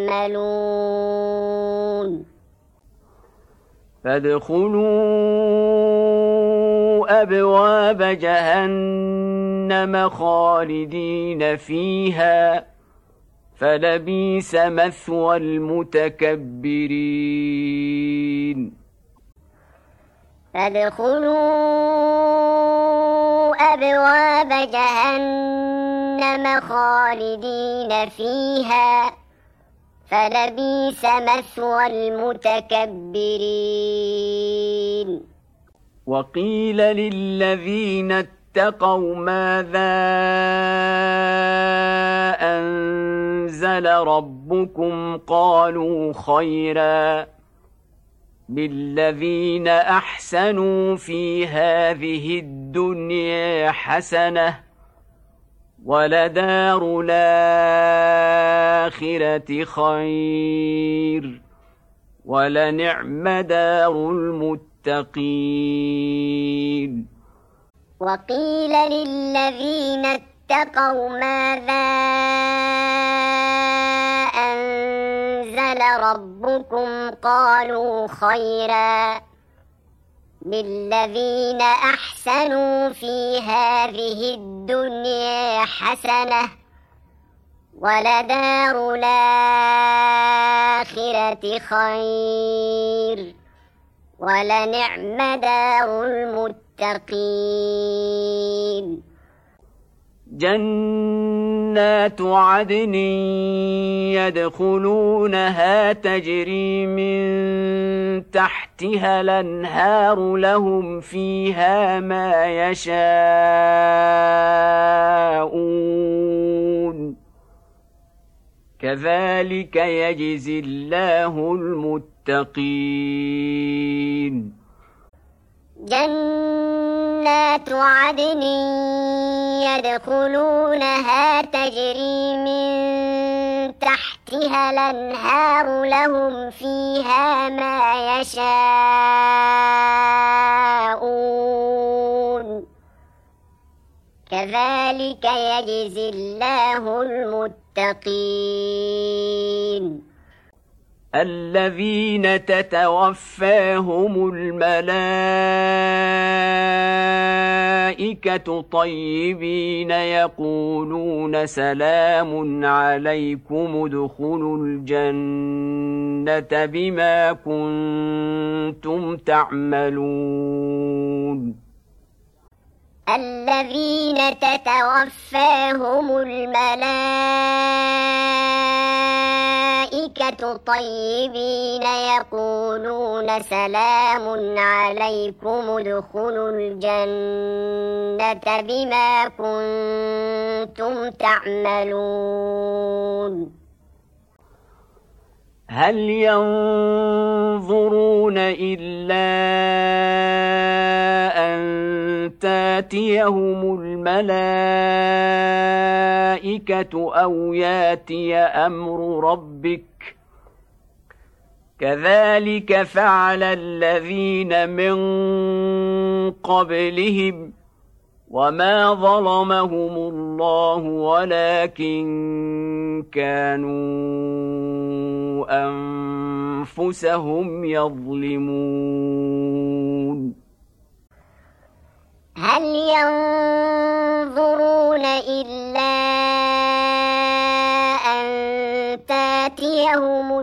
تعملون فادخلوا أبواب جهنم خالدين فيها فلبئس مثوى المتكبرين فادخلوا أبواب جهنم خالدين فيها فلبئس مثوى المتكبرين وقيل للذين اتقوا ماذا أنزل ربكم قالوا خيرا للذين أحسنوا في هذه الدنيا حسنة ولدار الآخرة خير ولنعم دار المتقين وقيل للذين اتقوا ماذا أنزل ربكم قالوا خيرا للذين أحسنوا في هذه الدنيا حسنة ولدار الآخرة خير ولنعم دار المتقين جنات عدن يدخلونها تجري من تحتها الأنهار لهم فيها ما يشاءون كذلك يجزي الله المتقين جنات عدن يدخلونها تجري من تحتها الأنهار لهم فيها ما يشاءون كذلك يجزي الله المتقين الذين تتوفاهم الملائكة طيبين يقولون سلام عليكم ادخلوا الجنة بما كنتم تعملون الذين تتوفاهم الملائكة طيبين يقولون سلام عليكم ادخلوا الجنة بما كنتم تعملون هل ينظرون إلا أن تاتيهم الملائكة أو ياتي أمر ربك كذلك فعل الذين من قبلهم وما ظلمهم الله ولكن كانوا أنفسهم يظلمون هل ينظرون إلا أن تاتيهم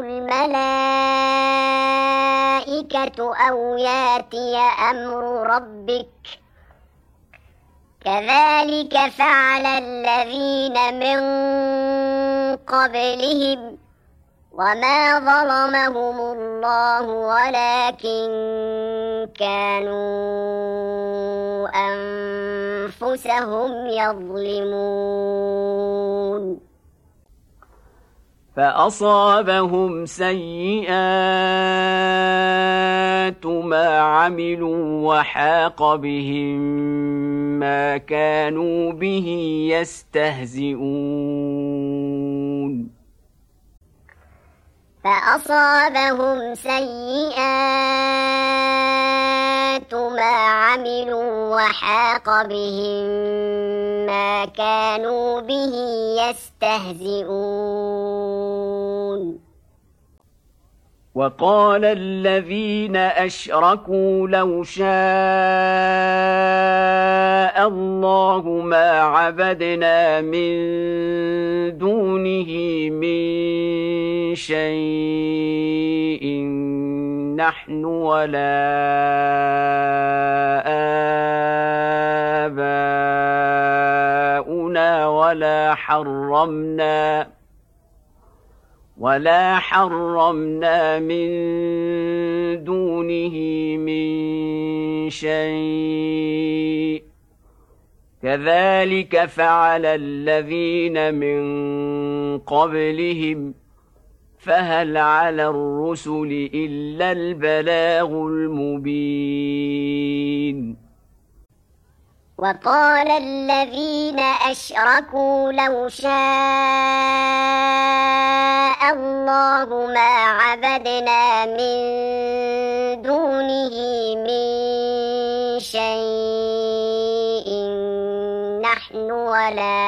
الملائكة أو ياتي أمر ربك كذلك فعل الذين من قبلهم وما ظلمهم الله ولكن كانوا أنفسهم يظلمون فأصابهم سيئات ما عملوا وحاق بهم ما كانوا به يستهزئون فأصابهم سيئات ما عملوا وحاق بهم ما كانوا به يستهزئون وقال الذين أشركوا لو شاء الله ما عبدنا من دونه من شيء نحن ولا آباؤنا ولا حرمنا من دونه من شيء كذلك فعل الذين من قبلهم فهل على الرسل إلا البلاغ المبين وقال الذين أشركوا لو شاء الله ما عبدنا من دونه من شيء نحن ولا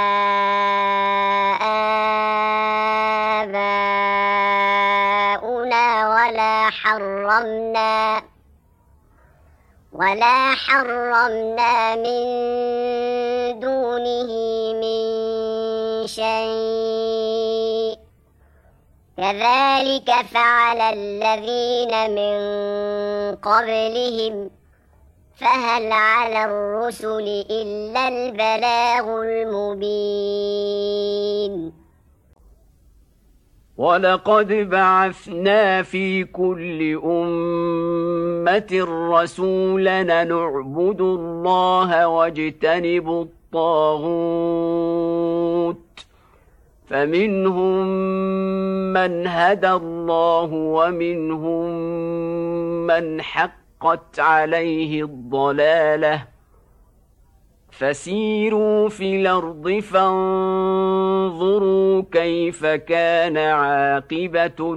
آباؤنا ولا حرمنا من دونه من شيء كذلك فعل الذين من قبلهم فهل على الرسل إلا البلاغ المبين ولقد بعثنا في كل أمة رسولا نعبد الله واجتنب الطاغوت فمنهم من هدى الله ومنهم من حق حقت عليه الضلالة فسيروا في الأرض فانظروا كيف كان عاقبة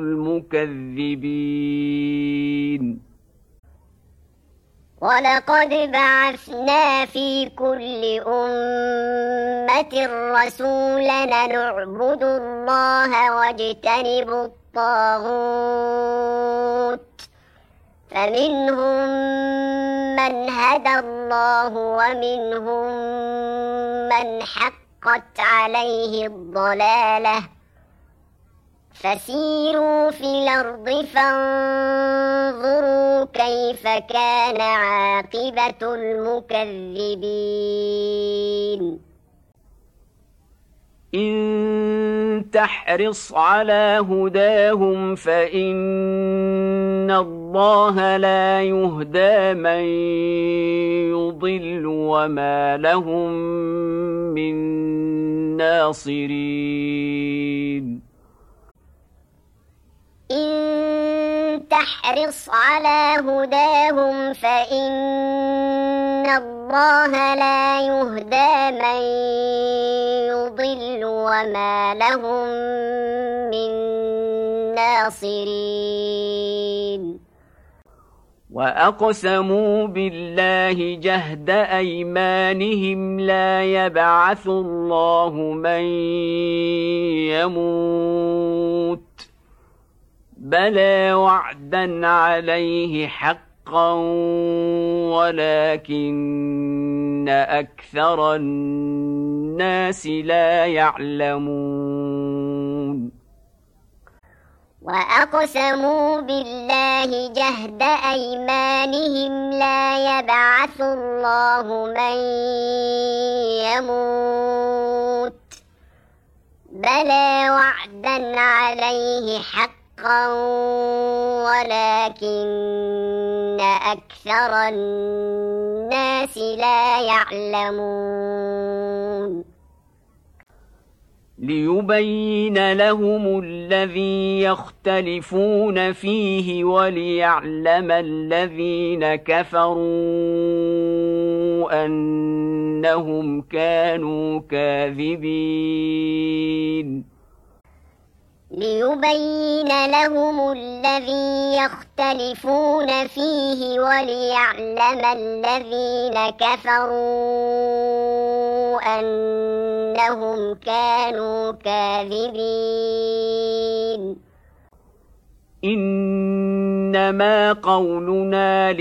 المكذبين ولقد بعثنا في كل أمة رسولا نعبد الله واجتنب الطاغوت فمنهم من هدى الله ومنهم من حقت عليه الضلالة فسيروا في الأرض فانظروا كيف كان عاقبة المكذبين إن تحرص على هداهم فإن الله لا يهدى من يضل وما لهم من ناصرين إن تحرص على هداهم فإن الله لا يهدى من يضل وما لهم من ناصرين وأقسموا بالله جهد أيمانهم لا يبعث الله من يموت بلى وعدا عليه حقا ولكن أكثر الناس لا يعلمون وأقسموا بالله جهد أيمانهم لا يبعث الله من يموت بلى وعدا عليه حقا ولكن أكثر الناس لا يعلمون ليبين لهم الذي يختلفون فيه وليعلم الذين كفروا أنهم كانوا كاذبين ليبين لهم الذي يختلفون فيه وليعلم الذين كفروا أنهم كانوا كاذبين إنما قولنا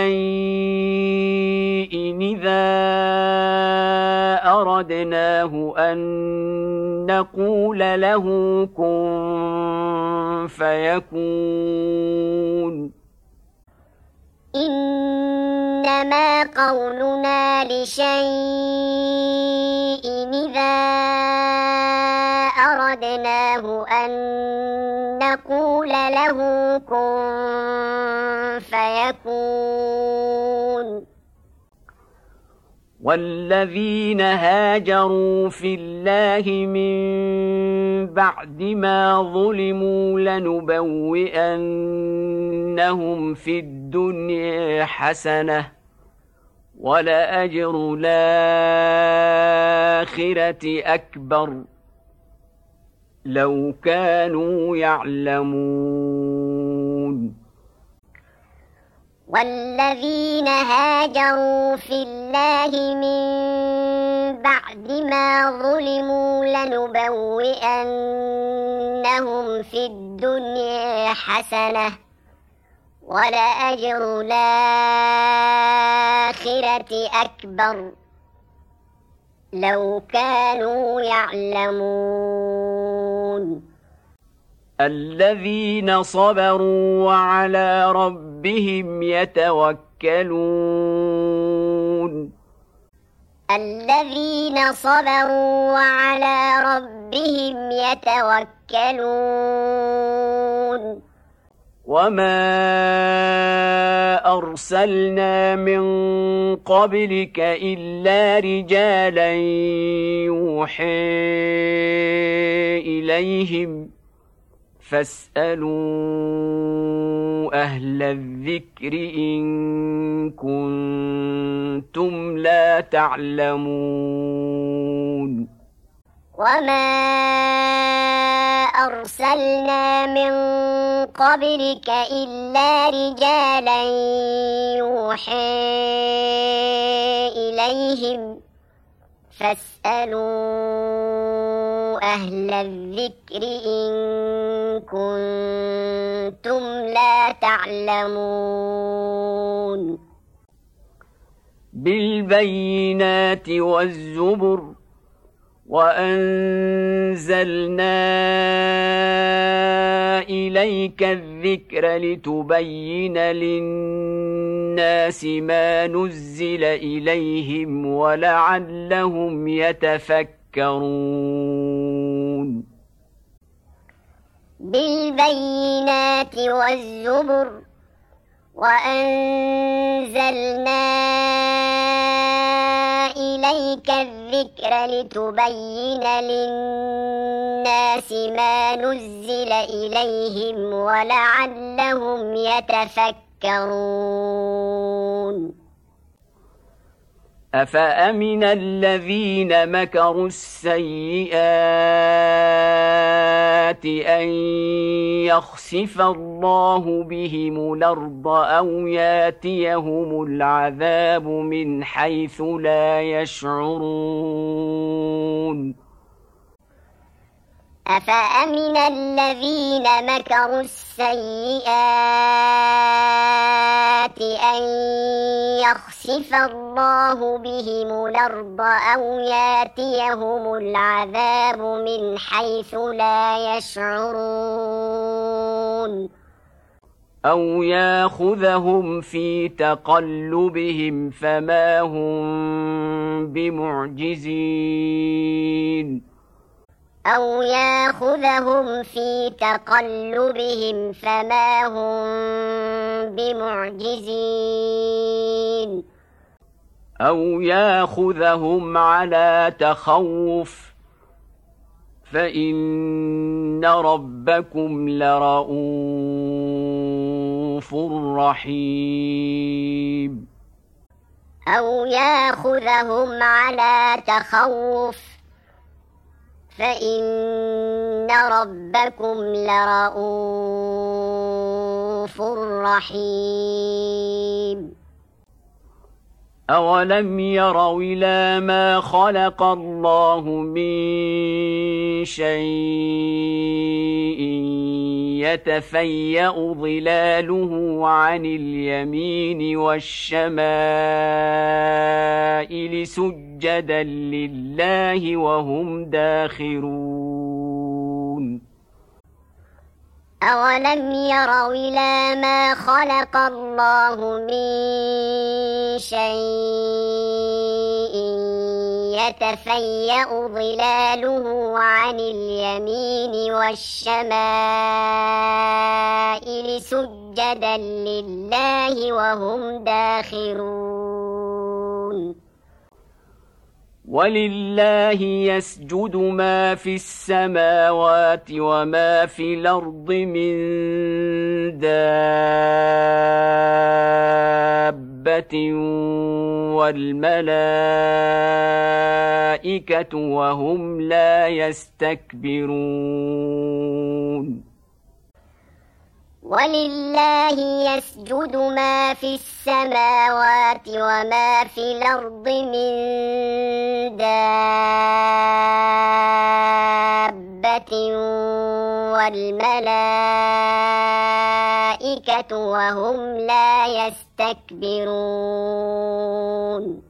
لشيء إذا أردناه أن نقول له كن فيكون إنما قولنا لشيء إذا أردناه أن نقول له كن فيكون والذين هاجروا في الله من بعد ما ظلموا لنبوئنهم في الدنيا حسنة ولأجر الآخرة أكبر لو كانوا يعلمون والذين هاجروا في الله من بعد ما ظلموا لنبوئنهم في الدنيا حسنة ولأجر الآخرة أكبر لو كانوا يعلمون الذين صبروا وعلى ربهم يتوكلون الذين صبروا وعلى ربهم يتوكلون وما أرسلنا من قبلك إلا رجالا يوحي إليهم فاسألوا أهل الذكر إن كنتم لا تعلمون وما أرسلنا من قبلك إلا رجالا يوحى إليهم فاسألوا أهل الذكر إن كنتم لا تعلمون بالبينات والزبر وأنزلنا إليك الذكر لتبين للناس ما نزل إليهم ولعلهم يتفكرون بالبينات والزبر وأنزلنا إليك الذكر لتبين للناس ما نزل إليهم ولعلهم يتفكرون أفأمن الذين مكروا السيئات أن يخسف الله بهم الأرض أو ياتيهم العذاب من حيث لا يشعرون أفأمن الذين مكروا السيئات أن يخسف الله بهم الأرض أو ياتيهم العذاب من حيث لا يشعرون أو ياخذهم في تقلبهم فما هم بمعجزين أو ياخذهم في تقلبهم فما هم بمعجزين أو ياخذهم على تخوف فإن ربكم لرءوف رحيم أو ياخذهم على تخوف فإن ربكم لرءوف رحيم أولم يروا إلى ما خلق الله من شيء يتفيأ ظلاله عن اليمين والشمائل سجدا لله وهم داخرون أولم يروا إلى ما خلق الله من شيء يتفيأ ظلاله عن اليمين والشمائل سجدا لله وهم داخرون ولله يسجد ما في السماوات وما في الأرض من دابة والملائكة وهم لا يستكبرون ولله يسجد ما في السماوات وما في الأرض من دابة والملائكة وهم لا يستكبرون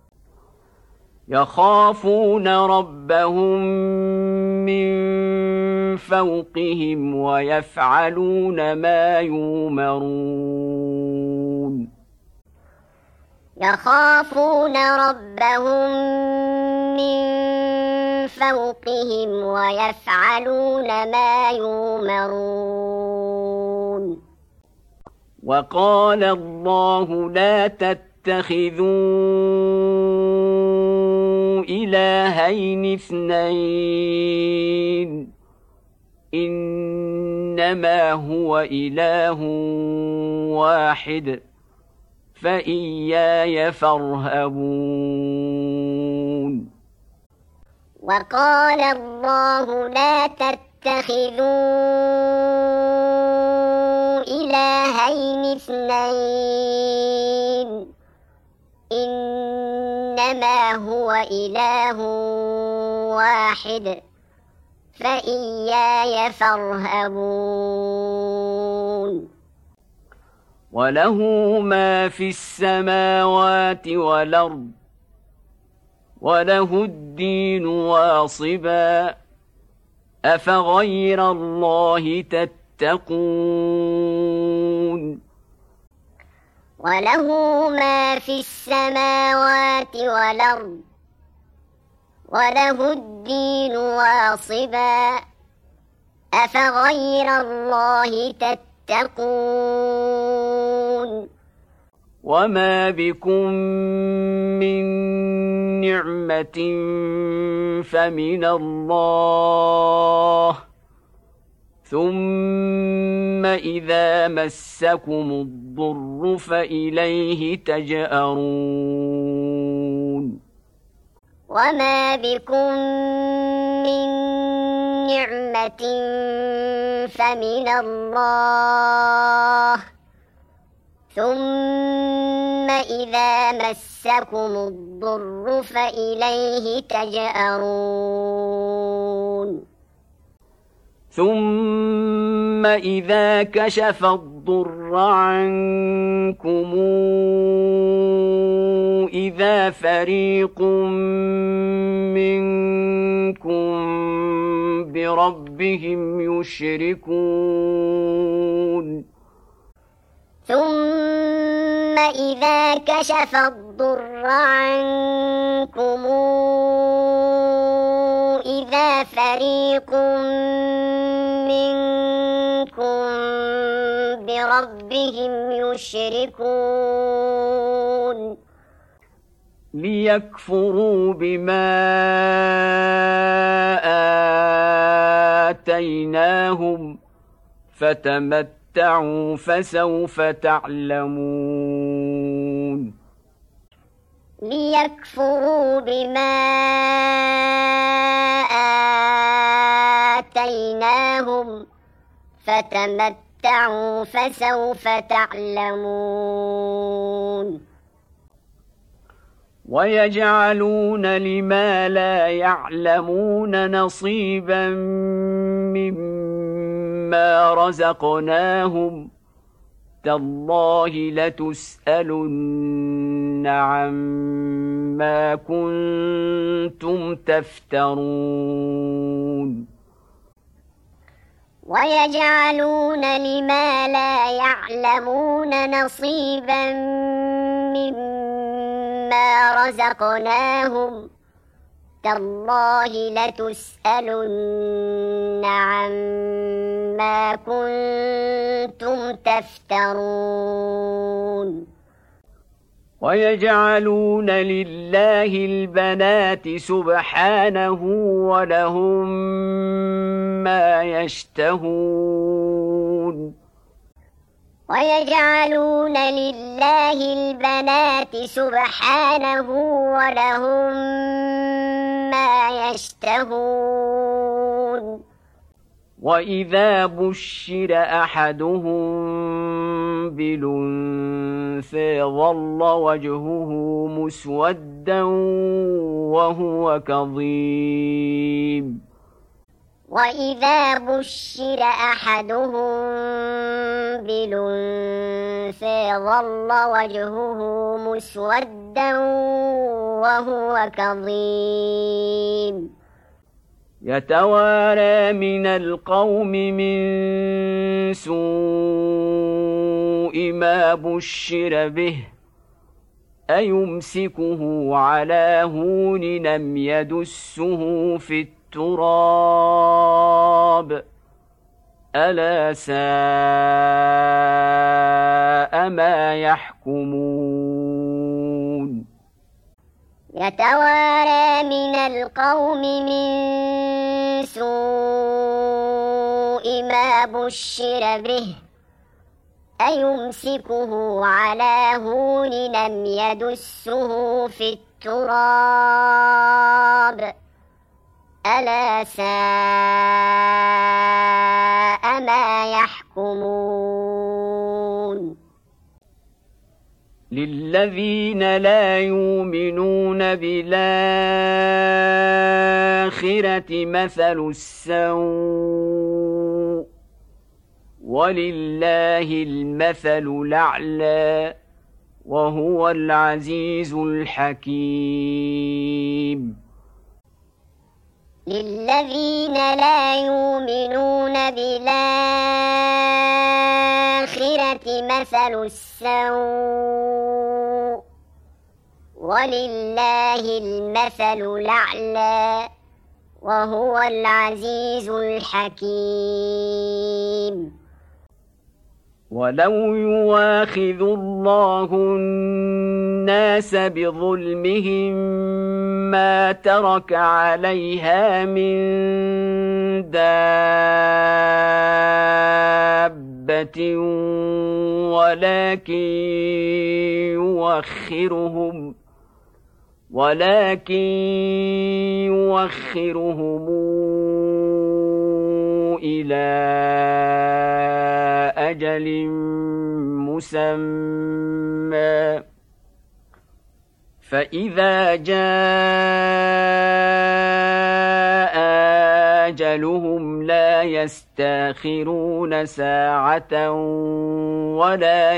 يخافون ربهم من فوقهم ويفعلون ما يؤمرون يخافون ربهم من فوقهم ويفعلون ما يؤمرون وقال الله لا تتخذوا إلهين اثنين إنما هو إله واحد فإياي فارهبون وقال الله لا تتخذوا إلهين اثنين إنما هو إله واحد فإياي فارهبون وله ما في السماوات والأرض وله الدين واصبا أفغير الله تتقون وله ما في السماوات والأرض وله الدين واصبا أفغير الله تتقون وما بكم من نعمة فمن الله ثم إذا مسكم الضر فإليه تجأرون وما بكم من نعمة فمن الله ثم إذا مسكم الضر فإليه تجأرون ثم إذا كشف الضر عنكم إذا فريق منكم بربهم يشركون ثم إذا كشف الضر عنكم إذا فريق منكم بربهم يشركون ليكفروا بما آتيناهم فتمتعوا فسوف تعلمون ليكفروا بما آتيناهم فتمتعوا فسوف تعلمون ويجعلون لما لا يعلمون نصيبا مما رزقناهم تالله لتسألن عما كنتم تفترون ويجعلون لما لا يعلمون نصيبا مما رزقناهم تالله لتسألن عما كنتم تفترون ويجعلون لله البنات سبحانه ولهم ما يشتهون ويجعلون لله البنات سبحانه ولهم ما يشتهون وإذا بشر أحدهم بالأنثى ظل وجهه مسودا وهو كظيم وإذا بشر أحدهم بالأنثى ظل وجهه مسودا وهو كظيم يتوارى من القوم من سوء ما بشر به أيمسكه على هون لم يدسه في التراب ألا ساء ما يحكمون يتوارى من القوم من سوء ما بشر به أيمسكه على هون لم يدسه في التراب ألا ساء ما يحكمون للذين لا يؤمنون بالآخرة مثل السوء ولله المثل الأعلى وهو العزيز الحكيم للذين لا يؤمنون بالآخرة مثل السوء ولله المثل الأعلى وهو العزيز الحكيم ولو يواخذ الله الناس بظلمهم ما ترك عليها من دابة ولكن يوخرهم إلى أجل مسمى فإذا جاء أجلهم لا يستأخرون ساعة ولا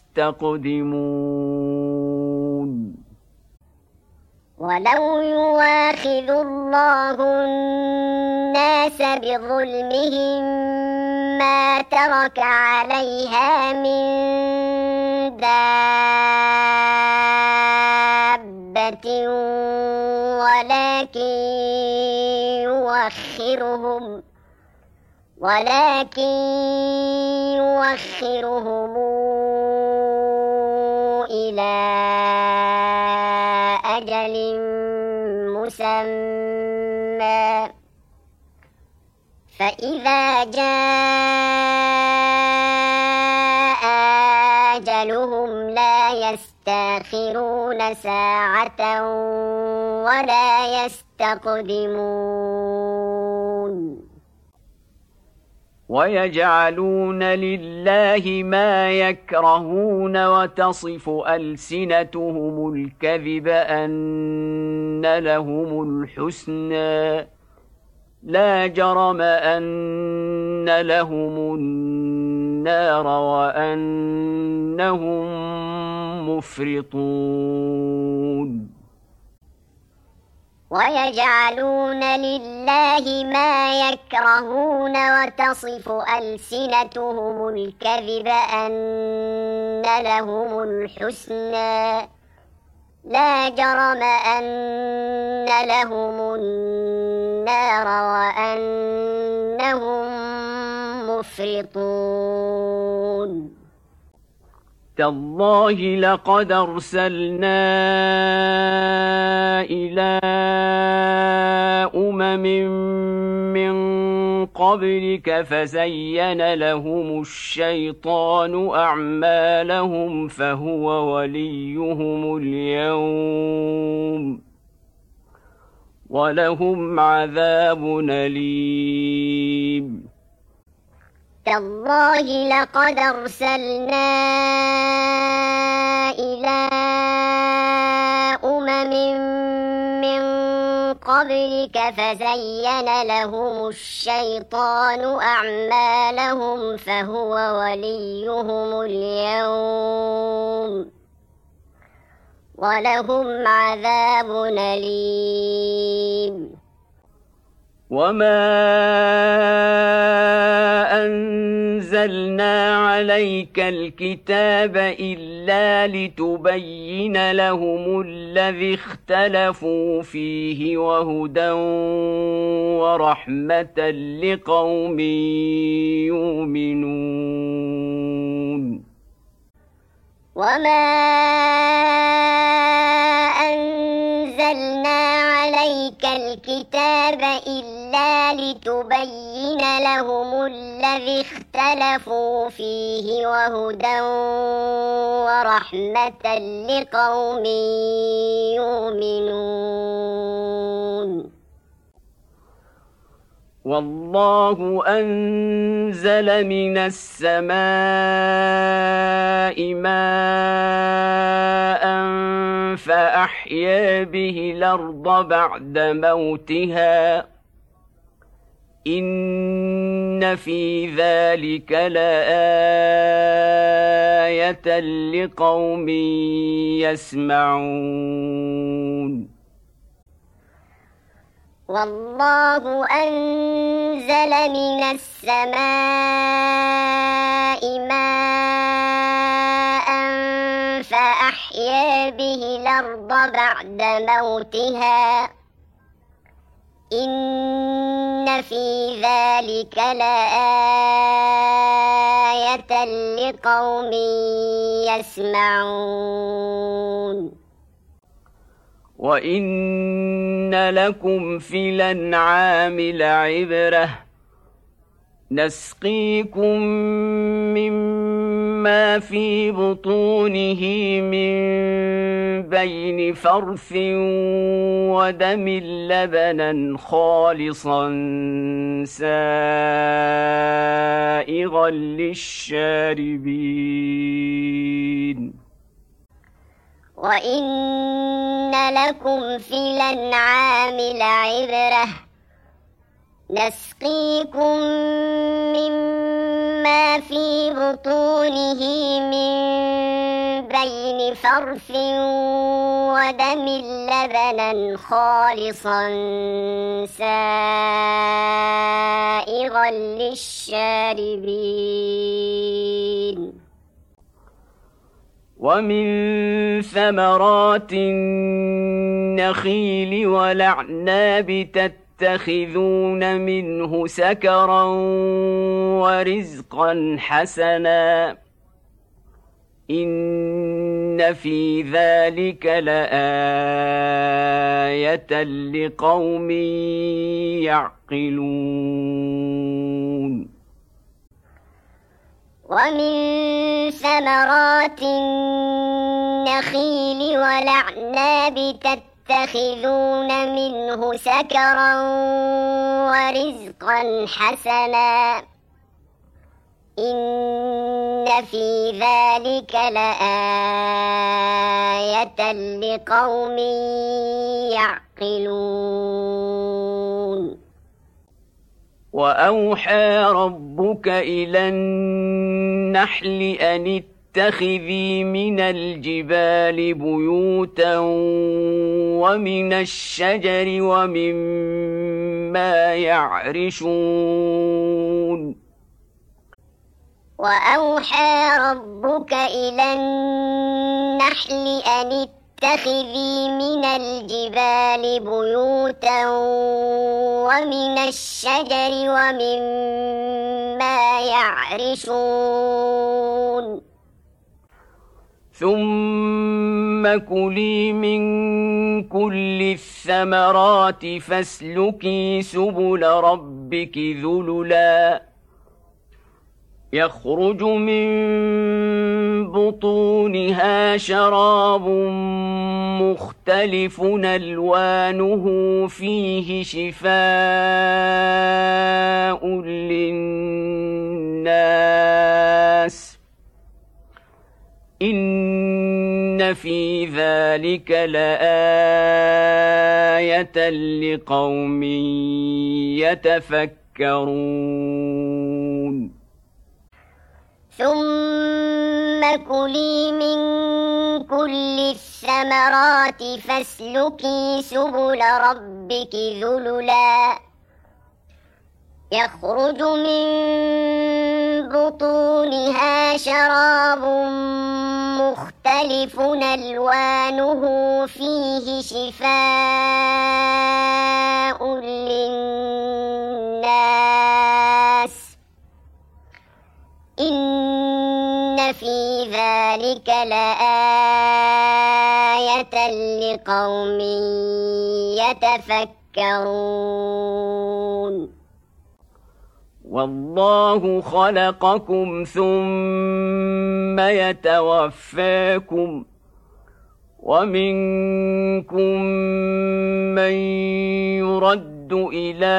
يستقدمون ولو يواخذ الله الناس بظلمهم ما ترك عليها من دابة ولكن يوخرهم إلى أجل مسمى فإذا جاء أجلهم لا يستأخرون ساعة ولا يستقدمون ويجعلون لله ما يكرهون وتصف ألسنتهم الكذب أن لهم الحسنى لا جرم أن لهم النار وأنهم مفرطون ويجعلون لله ما يكرهون وتصف ألسنتهم الكذب أن لهم الحسنى لا جرم أن لهم النار وأنهم مفرطون تالله لقد أرسلنا إلى من قبلك فزين لهم الشيطان أعمالهم فهو وليهم اليوم ولهم عذاب أليم تالله لقد أرسلنا إلى من قبلك فزين لهم الشيطان أعمالهم فهو وليهم اليوم ولهم عذاب أليم وما أنزلنا عليك الكتاب إلا لتبين لهم الذي اختلفوا فيه وهدى ورحمة لقوم يؤمنون وما أنزلنا عليك الكتاب إلا لتبين لهم الذي اختلفوا فيه وهدى ورحمة لقوم يؤمنون والله أنزل من السماء ماء فأحيا به الأرض بعد موتها إن في ذلك لآية لقوم يسمعون والله أنزل من السماء ماء فأحيا به الأرض بعد موتها إن في ذلك لآية لقوم يسمعون وإن لكم في الأنعام لعبرة نسقيكم مما في بطونه من بين فرث ودم لبنا خالصا سائغا للشاربين وإن لكم في الأنعام لعبرة نسقيكم مما في بطونه من بين فرث ودم لبنا خالصا سائغا للشاربين ومن ثمرات النخيل والأعناب تتخذون منه سكرا ورزقا حسنا إن في ذلك لآية لقوم يعقلون ومن ثمرات النخيل والأعناب تتخذون منه سكرا ورزقا حسنا إن في ذلك لآية لقوم يعقلون وأوحى ربك إلى النحل أن اتخذي من الجبال بيوتا ومن الشجر ومما يعرشون وأوحى ربك إلى النحل أن اتخذي من الجبال بيوتا ومن الشجر ومما يعرشون ثم كلي من كل الثمرات فاسلكي سبل ربك ذللا يخرج من بطونها شراب مختلف ألوانه فيه شفاء للناس إن في ذلك لآية لقوم يتفكرون ثم كلي من كل الثمرات فاسلكي سبل ربك ذللا يخرج من بطونها شراب مختلف ألوانه فيه شفاء للناس إن في ذلك لآية لقوم يتفكرون والله خلقكم ثم يتوفاكم ومنكم من يرد إلى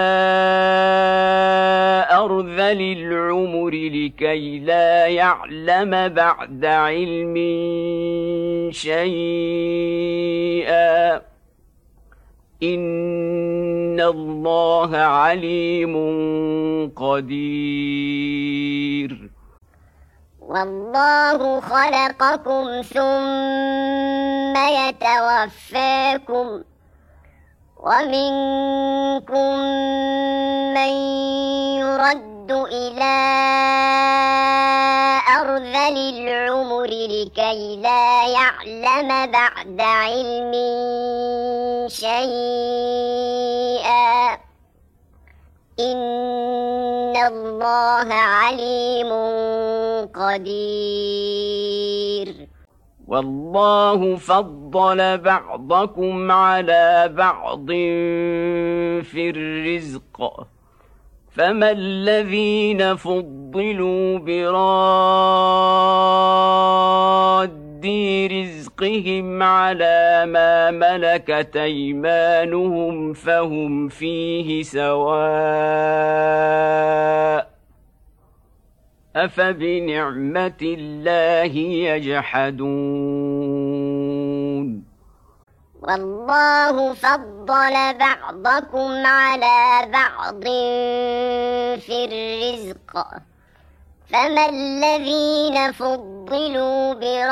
أرذل العمر لكي لا يعلم بعد علم شيئا إن الله عليم قدير والله خلقكم ثم يتوفاكم ومنكم من يرد إلى أرذل العمر لكي لا يعلم بعد علم شيئا إن الله عليم قدير والله فضل بعضكم على بعض في الرزق فما الذين فضلوا براد رزقهم على ما ملكت أيمانهم فهم فيه سواء أفبنعمة الله يجحدون والله فضل بعضكم على بعض في الرزق فما الذين فضلوا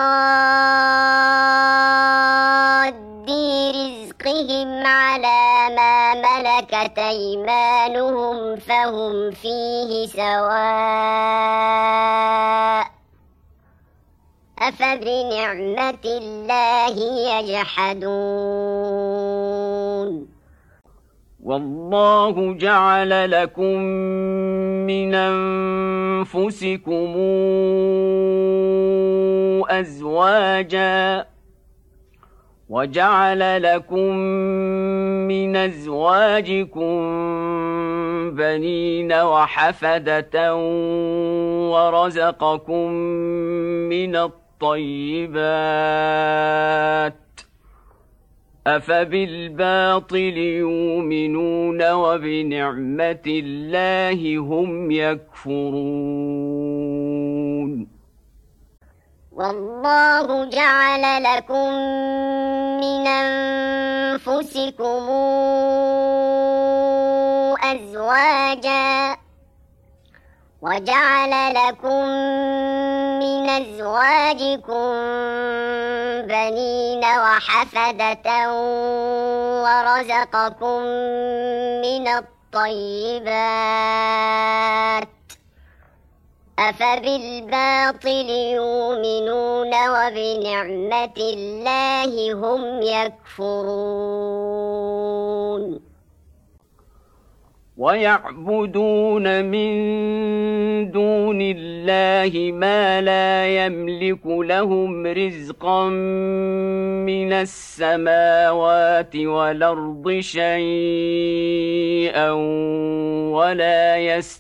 براد رزقهم على ما ملكت أيمانهم فهم فيه سواء أفبنعمة الله يجحدون والله جعل لكم من أنفسكم أزواجا وجعل لكم من أزواجكم بنين وحفدة ورزقكم من الطيبات أفبالباطل يؤمنون وبنعمة الله هم يكفرون والله جعل لكم من أنفسكم أزواجا وجعل لكم من أزواجكم بنين وحفدة ورزقكم من الطيبات أفبالباطل يؤمنون وبنعمة الله هم يكفرون ويعبدون من دون الله ما لا يملك لهم رزقا من السماوات والأرض شيئا ولا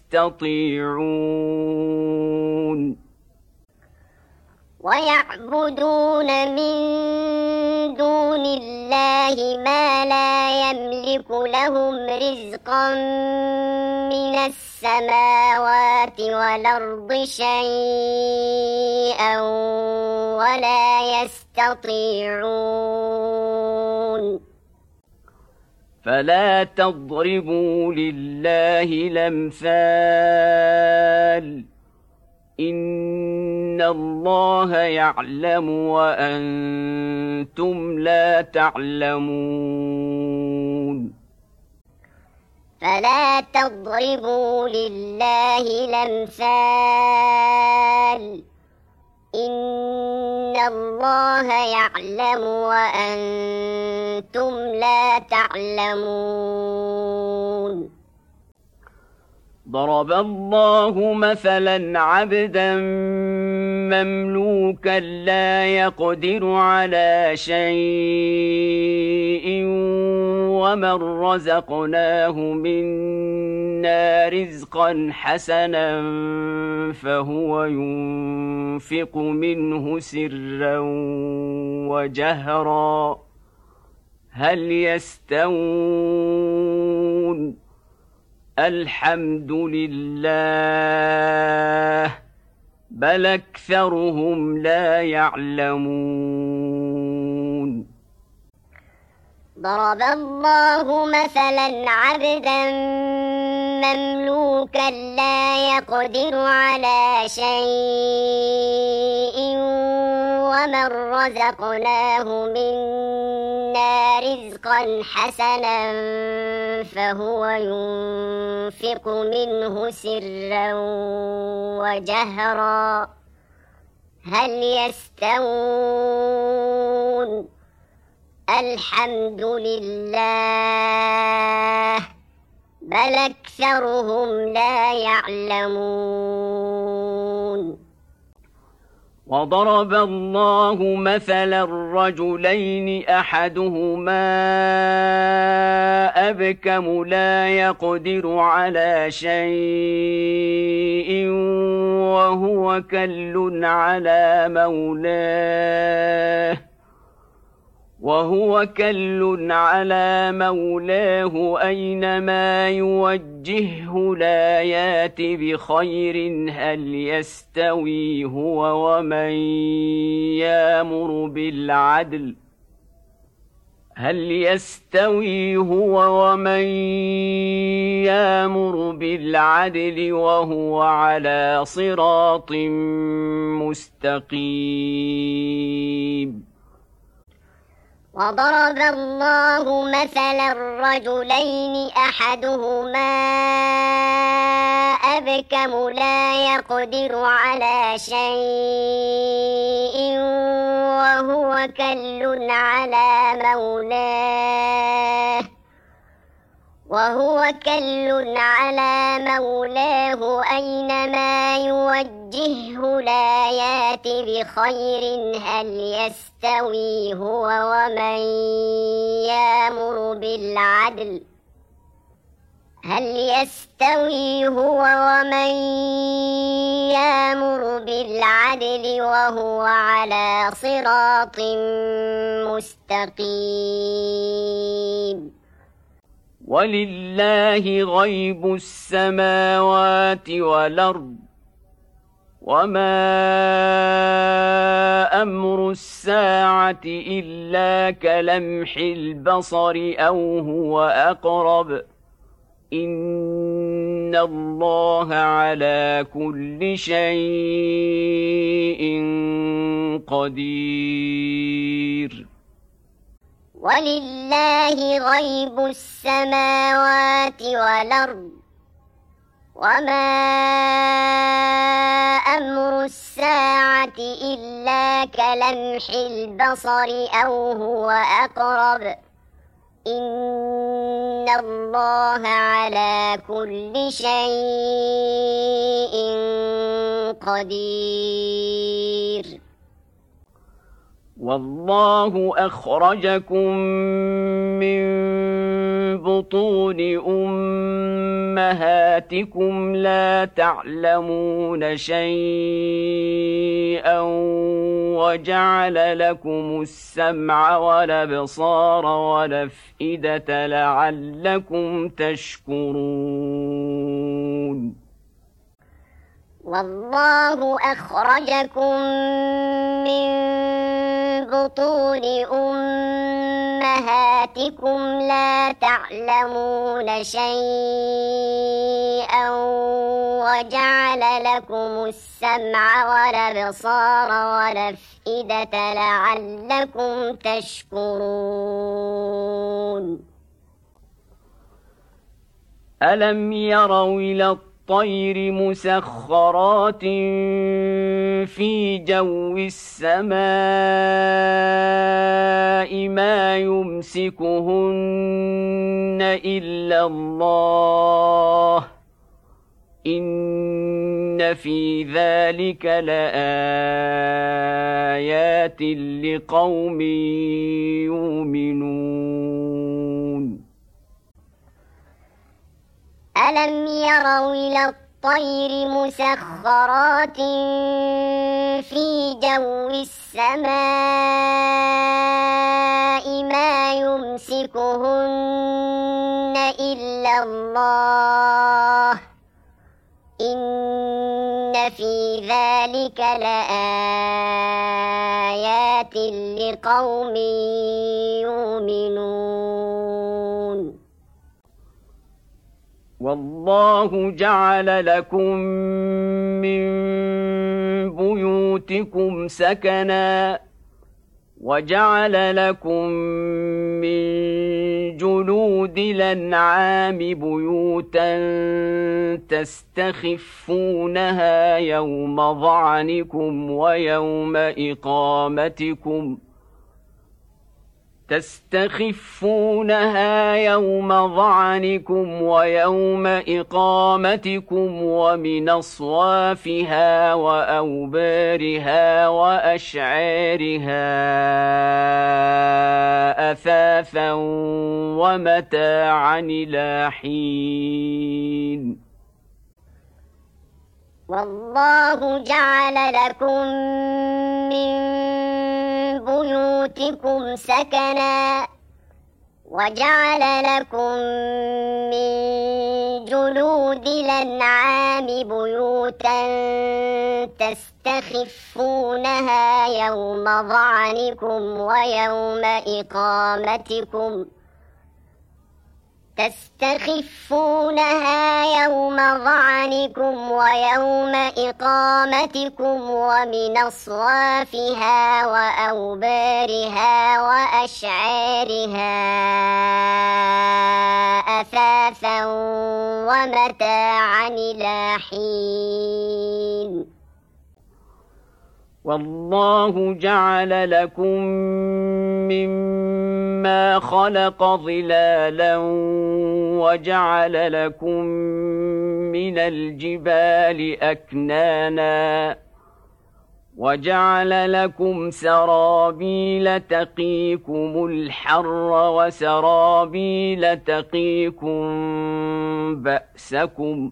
يستطيعون ويعبدون من دون الله ما لا يملك لهم رزقا من السماوات والأرض شيئا ولا يستطيعون فلا تضربوا لله الأمثال إن الله يعلم وأنتم لا تعلمون فلا تضربوا لله الأمثال إن الله يعلم وأنتم لا تعلمون ضرب الله مثلا عبدا مملوكا لا يقدر على شيء ومن رزقناه منا رزقا حسنا فهو ينفق منه سرا وجهرا هل يستوون الحمد لله بل أكثرهم لا يعلمون. ضرب الله مثلا عبدا مملوكا لا يقدر على شيء ومن رزقناه منا رزقا حسنا فهو ينفق منه سرا وجهرا هل يستوون الحمد لله بل أكثرهم لا يعلمون. وضرب الله مثلا رجلين أحدهما أبكم لا يقدر على شيء وهو كل على مولاه أينما يوجهه لا يات بخير هل يستوي هو ومن يامر بالعدل وهو على صراط مستقيم. وضرب الله مثلا رجلين أحدهما أبكم لا يقدر على شيء وهو كل على مولاه أينما يوجهه لا يات بخير هل يستوي هو ومن يامر بالعدل وهو على صراط مستقيم. ولله غيب السماوات والأرض وما أمر الساعة إلا كلمح البصر أو هو أقرب إن الله على كل شيء قدير. ولله غيب السماوات والأرض وما أمر الساعة إلا كلمح البصر أو هو أقرب إن الله على كل شيء قدير. والله أخرجكم من بطون أمهاتكم لا تعلمون شيئا وجعل لكم السمع والأبصار والأفئدة لعلكم تشكرون. والله أخرجكم من بطون أمهاتكم لا تعلمون شيئا وجعل لكم السمع والأبصار والأفئدة لعلكم تشكرون. ألم يروا إلى الطير مسخرات في جو السماء ما يمسكهن إلا الله إن إن في ذلك لآيات لقوم يؤمنون ألم يروا إلى الطير مسخرات في جو السماء ما يمسكهن إلا الله إن في ذلك لآيات لقوم يؤمنون والله جعل لكم من بيوتكم سكنا وجعل لكم من جلود الأنعام بيوتا تستخفونها يوم ظعنكم ويوم إقامتكم ويوم إقامتكم ومن أصوافها وأوبارها وأشعارها أثاثا ومتاعا إلى حين والله جعل لكم من بيوتكم سكنا وجعل لكم من جلود الأنعام بيوتا تستخفونها يوم ظعنكم ويوم إقامتكم ومن أصوافها وأوبارها وأشعارها أثاثا ومتاعا إلى حين والله جعل لكم مما خلق ظلالا وجعل لكم من الجبال أكنانا وجعل لكم سرابيل تقيكم الحر وسرابيل تقيكم بأسكم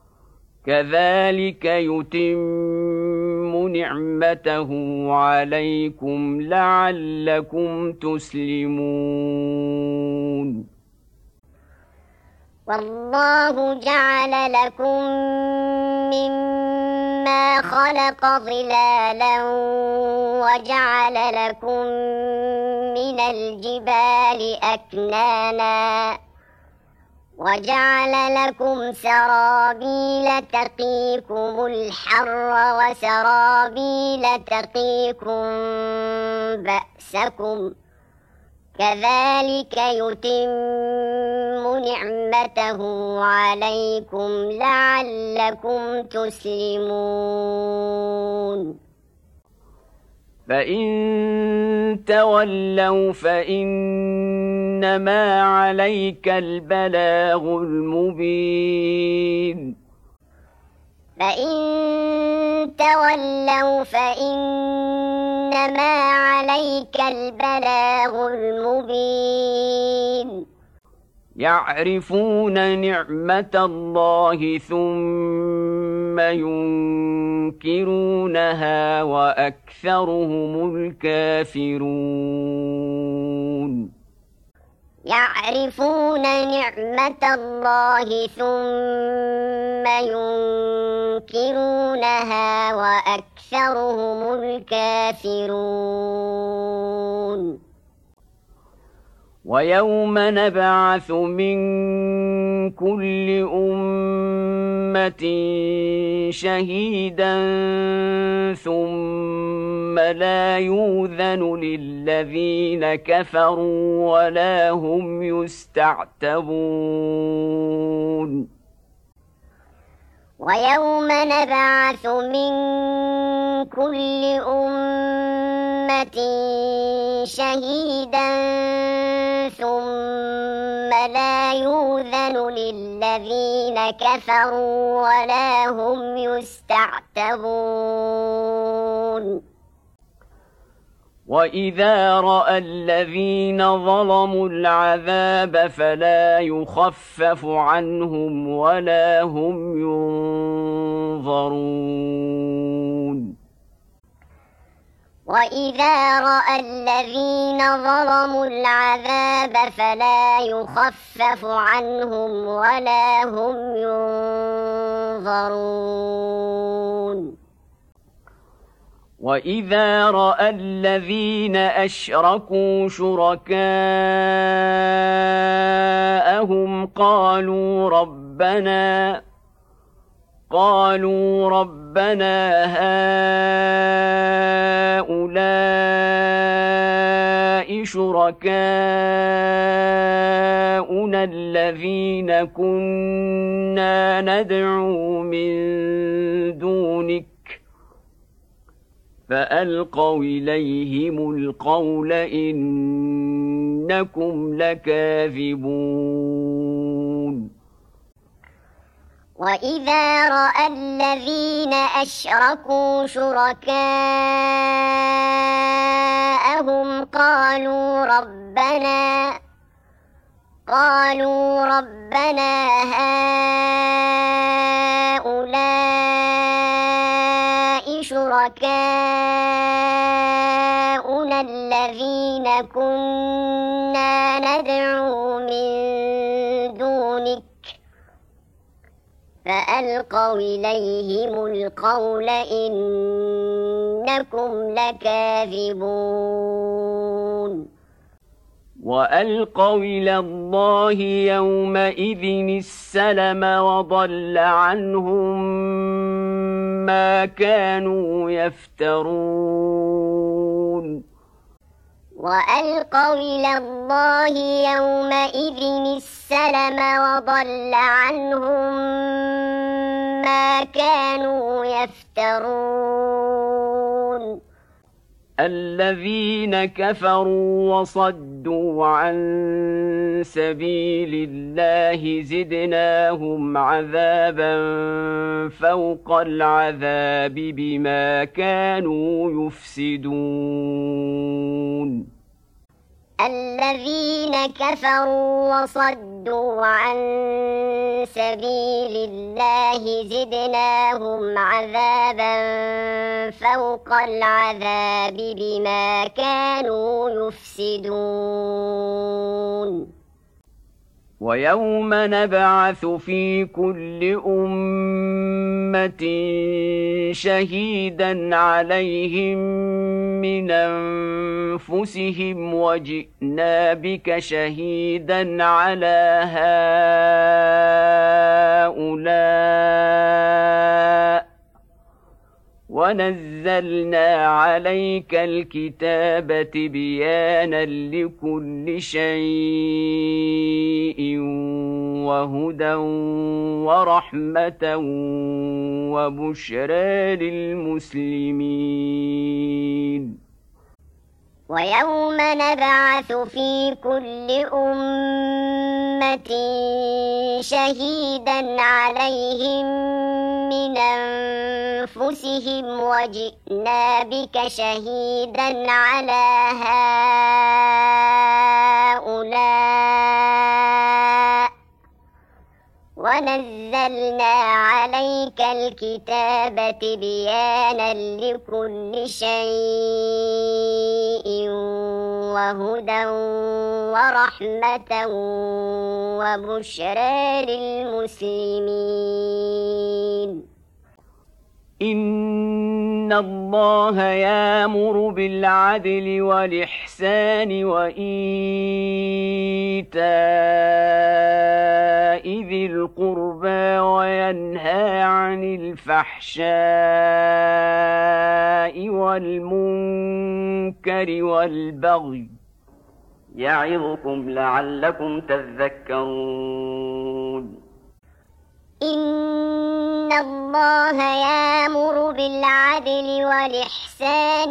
كذلك يتم نعمته عليكم لعلكم تسلمون والله جعل لكم مما خلق ظلالا وجعل لكم من الجبال أكنانا وجعل لكم سرابيل تقيكم الحر وسرابيل تقيكم بأسكم كذلك يتم نعمته عليكم لعلكم تسلمون فإن تولوا فإنما عليك البلاغ المبين يعرفون نعمة الله ثم ينكرونها وأكثرهم الكافرون يعرفون نعمة الله ثم ينكرونها وأكثرهم الكافرون ويوم نبعث من كل أمة شهيدا ثم لا يؤذن للذين كفروا ولا هم يستعتبون ويوم نبعث من كل أمة شهيدا ثم لا يؤذن للذين كفروا ولا هم يستعتبون وإذا رأى الذين ظلموا العذاب فلا يخفف عنهم ولا هم ينظرون وإذا رأى الذين ظلموا العذاب فلا يخفف عنهم ولا هم ينظرون وإذا رأى الذين أشركوا شركاءهم قالوا ربنا هؤلاء شركاؤنا الذين كنا ندعو من دونك فألقوا إليهم القول إنكم لكاذبون وإذا رأى الذين أشركوا شركاءهم قالوا ربنا هؤلاء شركاؤنا الذين كنا ندعو من دونك فألقوا إليهم القول إنكم لكاذبون وألقوا إلى الله يومئذ السلم وضل عنهم ما كانوا يفترون وألقوا إلى الله يومئذ السلم وضل عنهم ما كانوا يفترون الذين كفروا وصدوا عن سبيل الله زدناهم عذابا فوق العذاب بما كانوا يفسدون الذين كفروا وصدوا عن سبيل الله زدناهم عذابا فوق العذاب بما كانوا يفسدون ويوم نبعث في كل أمة شهيدا عليهم من أنفسهم وجئنا بك شهيدا على هؤلاء ونزلنا عليك الكتاب بيانا لكل شيء وهدى ورحمة وبشرى للمسلمين ويوم نبعث في كل أمة شهيدا عليهم من أنفسهم وجئنا بك شهيدا على هؤلاء ونزلنا عليك الكتاب بيانا لكل شيء وهدى ورحمة وبشرى للمسلمين إن الله يأمر بالعدل والإحسان وإيتاء ذي القربى وينهى عن الفحشاء والمنكر والبغي يعظكم لعلكم تذكرون إن الله الله يأمر بالعدل والإحسان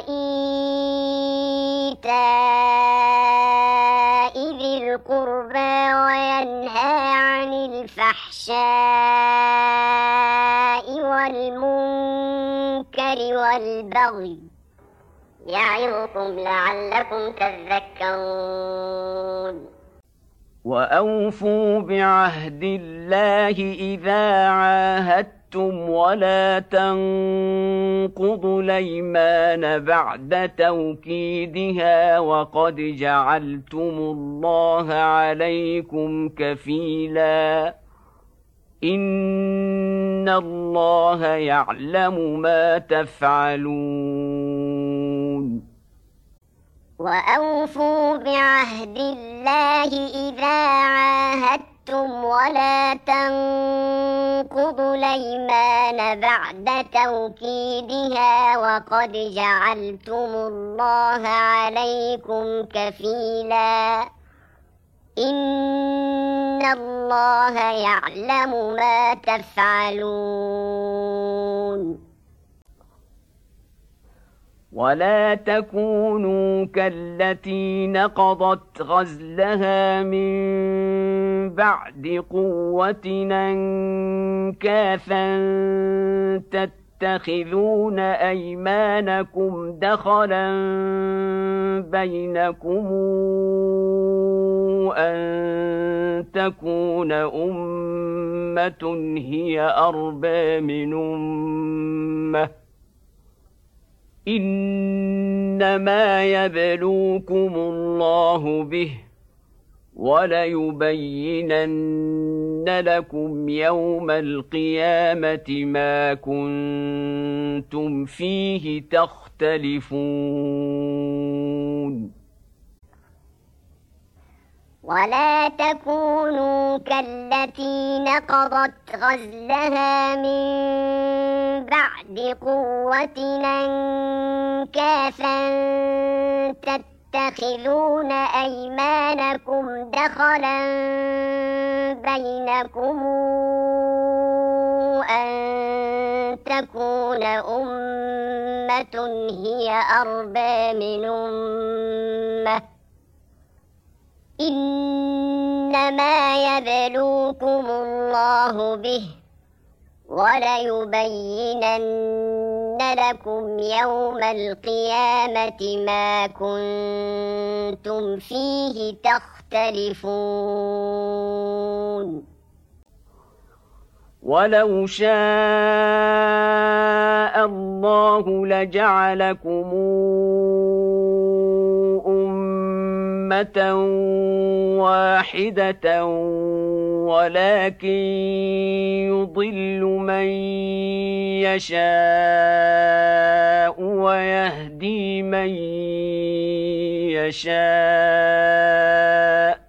وإيتاء ذي القربى وينهى عن الفحشاء والمنكر والبغي يعظكم لعلكم تذكرون وأوفوا بعهد الله إذا عاهدتم ولا تنقضوا الأيمان بعد توكيدها وقد جعلتم الله عليكم كفيلا إن الله يعلم ما تفعلون وأوفوا بعهد الله إذا عاهدتم ولا تنقضوا الأيمان بعد توكيدها وقد جعلتم الله عليكم كفيلا إن الله يعلم ما تفعلون ولا تكونوا كالتي نقضت غزلها من بعد قوة أنكاثا تتخذون أيمانكم دخلا بينكم أن تكون أمة هي أربى من أمة إنما يبلوكم الله به وليبينن لكم يوم القيامة ما كنتم فيه تختلفون ولا تكونوا كالتي نقضت غزلها من بعد قوة أنكاثا تتخذون أيمانكم دخلا بينكم أن تكون أمة هي أربى من أمة إنما يبلوكم الله به وليبينن لكم يوم القيامة ما كنتم فيه تختلفون ولو شاء الله لجعلكم أمة واحدة ولكن يضل من يشاء ويهدي من يشاء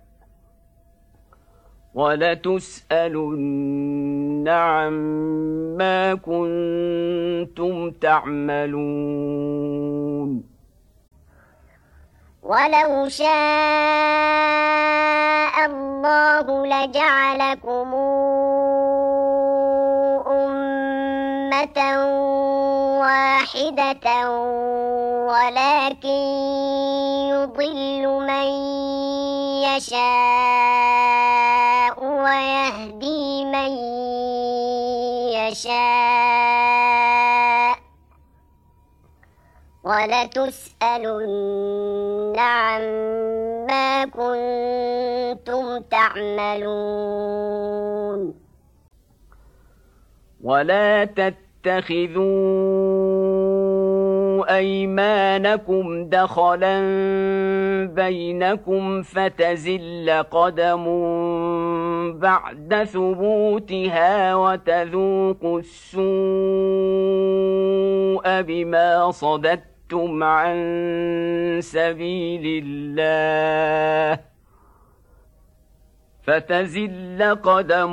ولتسألن عما كنتم تعملون ولو شاء الله لجعلكم أمة واحدة ولكن يضل من يشاء ويهدي من يشاء ولتسألن عما كنتم تعملون ولا تتخذوا أيمانكم دخلا بينكم فتزل قدم بعد ثبوتها وتذوقوا السوء بما صددتم عن سبيل الله فتزل قدم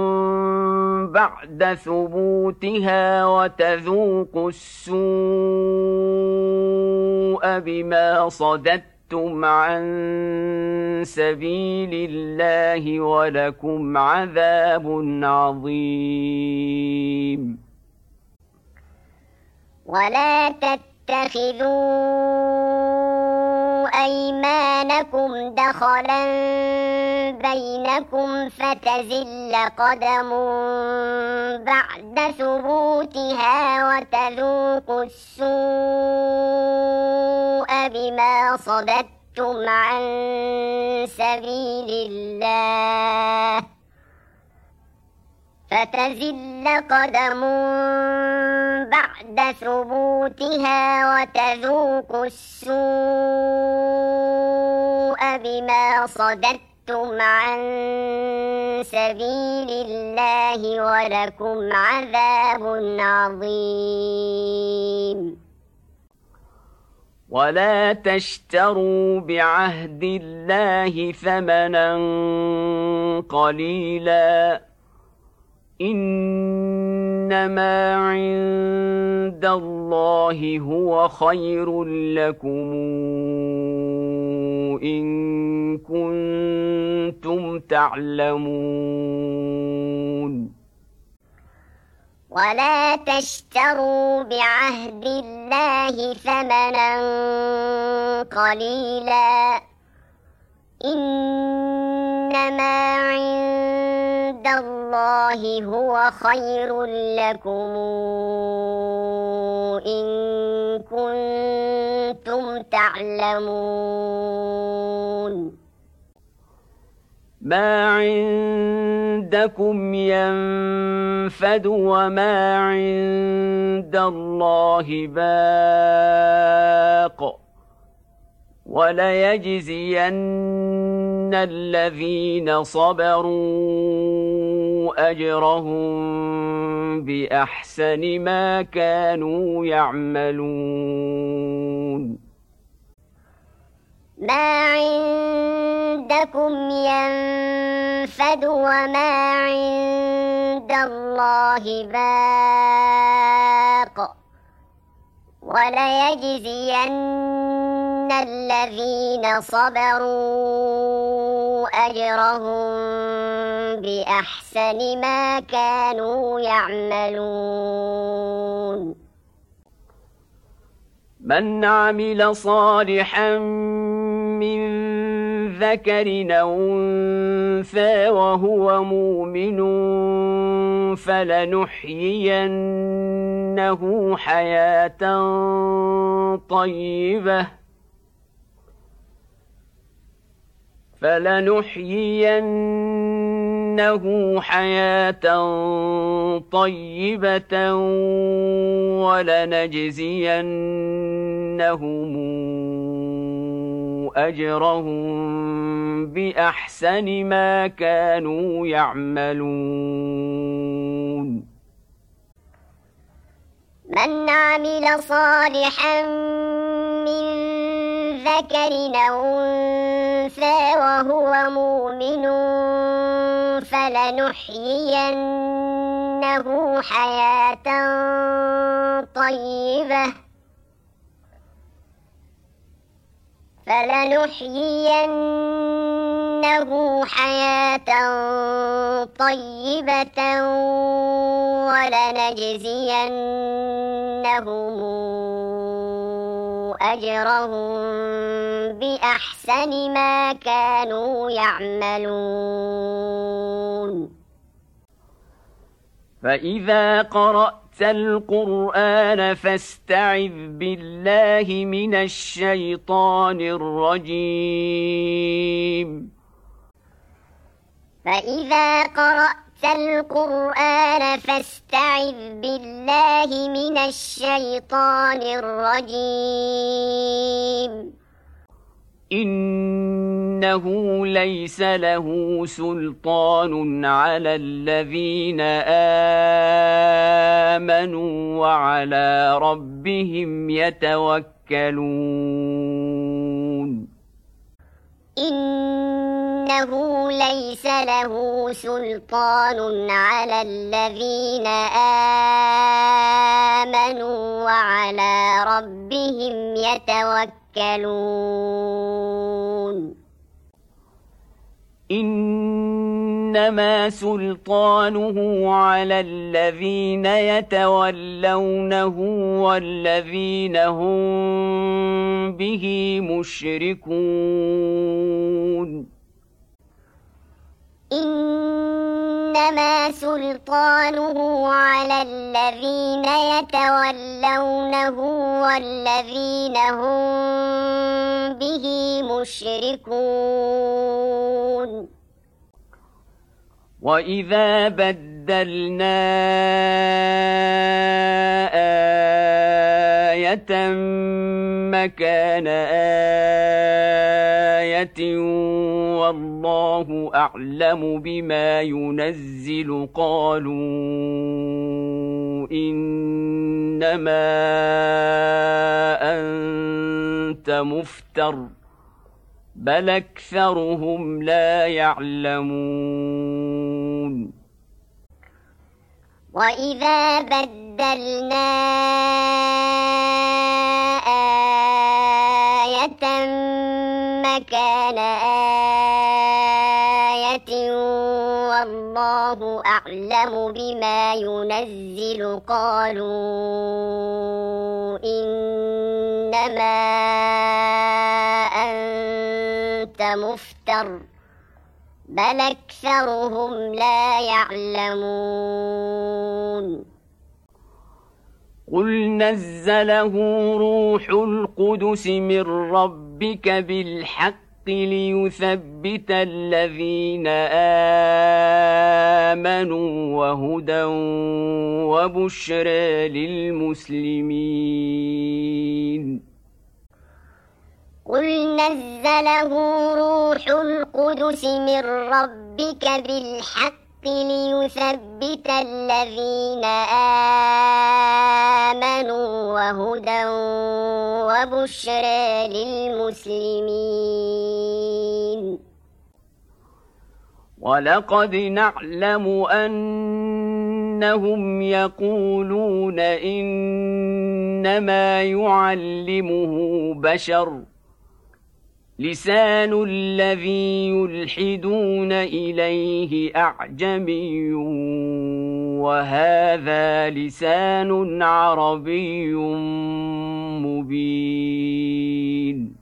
بعد ثبوتها وتذوقوا السوء بما صددتم صددتم عن سبيل الله ولكم عذاب عظيم. ولا تتخذوا أيمانكم دخلا بينكم فتزل قدم بعد ثبوتها وتذوقوا السوء بما صددتم عن سبيل الله فتزل قدم بعد ثبوتها وتذوقوا السوء بما صددتم عن سبيل الله ولكم عذاب عظيم. ولا تشتروا بعهد الله ثمنا قليلا إنما عند الله هو خير لكم إن كنتم تعلمون. ولا تشتروا بعهد الله ثمنا قليلا إنما عند الله هو خير لكم إن كنتم تعلمون. ما عندكم ينفد وما عند الله باق وليجزين الذين صبروا أجرهم بأحسن ما كانوا يعملون. ما عندكم ينفد وما عند الله باق وليجزين الذين صبروا أجرهم بأحسن ما كانوا يعملون. من عمل صالحا من ذكر أو أنثى وهو مؤمن فلنحيينه حياة طيبة ولنجزينهم أجرهم بأحسن ما كانوا يعملون. من عمل صالحا من ذكر أو أنثى وهو مؤمن فلنحيينه حياة طيبة ولنجزينهم أجرهم بأحسن ما كانوا يعملون. فإذا قرأت القرآن فاستعذ بالله من الشيطان الرجيم. فإذا قرأت القرآن فاستعذ بالله من الشيطان الرجيم. إنه ليس له سلطان على الذين آمنوا وعلى ربهم يتوكلون. إنه ليس له سلطان على الذين آمنوا وعلى ربهم يتوكلون. يتوكلون إنما سلطانه على الذين يتولونه والذين هم به مشركون إنما سلطانه على الذين يتولونه والذين هم به مشركون وإذا بدلنا آية مكان آية والله أعلم بما ينزل قالوا إنما أنت مفتر بل أكثرهم لا يعلمون وإذا بدلنا آية مكان آية والله أعلم بما ينزل قالوا إنما أنت مفتر بل أكثرهم لا يعلمون قل نزله روح القدس من ربك بالحق ليثبت الذين آمنوا وهدى وبشرى للمسلمين قل نزله روح القدس من ربك بالحق ليثبت الذين آمنوا وهدى وبشرى للمسلمين ولقد نعلم أنهم يقولون إنما يعلمه بشر لسان الذي يلحدون إليه أعجمي وهذا لسان عربي مبين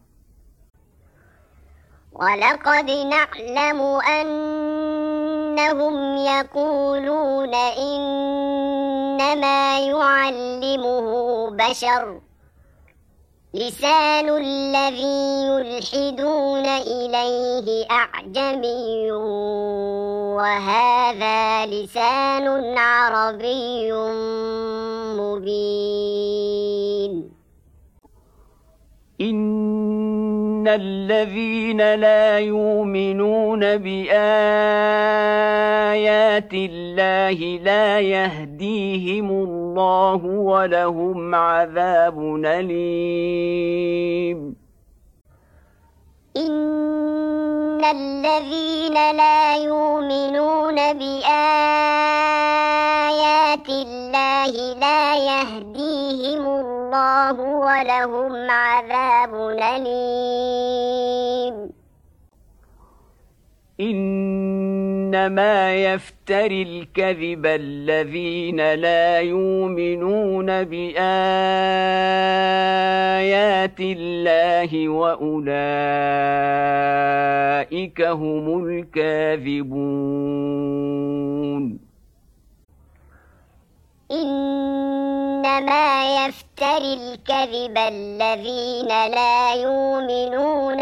ولقد نعلم أنهم يقولون إنما يعلمه بشر لسان الذي يلحدون إليه أعجمي وهذا لسان عربي مبين إن الذين لا يؤمنون بآيات الله لا يهديهم الله ولهم عذاب أليم إن الذين لا يؤمنون بآيات الله لا يهديهم الله ولهم عذاب أليم إنما يفتري الكذب الذين لا يؤمنون بآيات الله وأولئك هم الكاذبون إنما يفتري الكذب الذين لا يؤمنون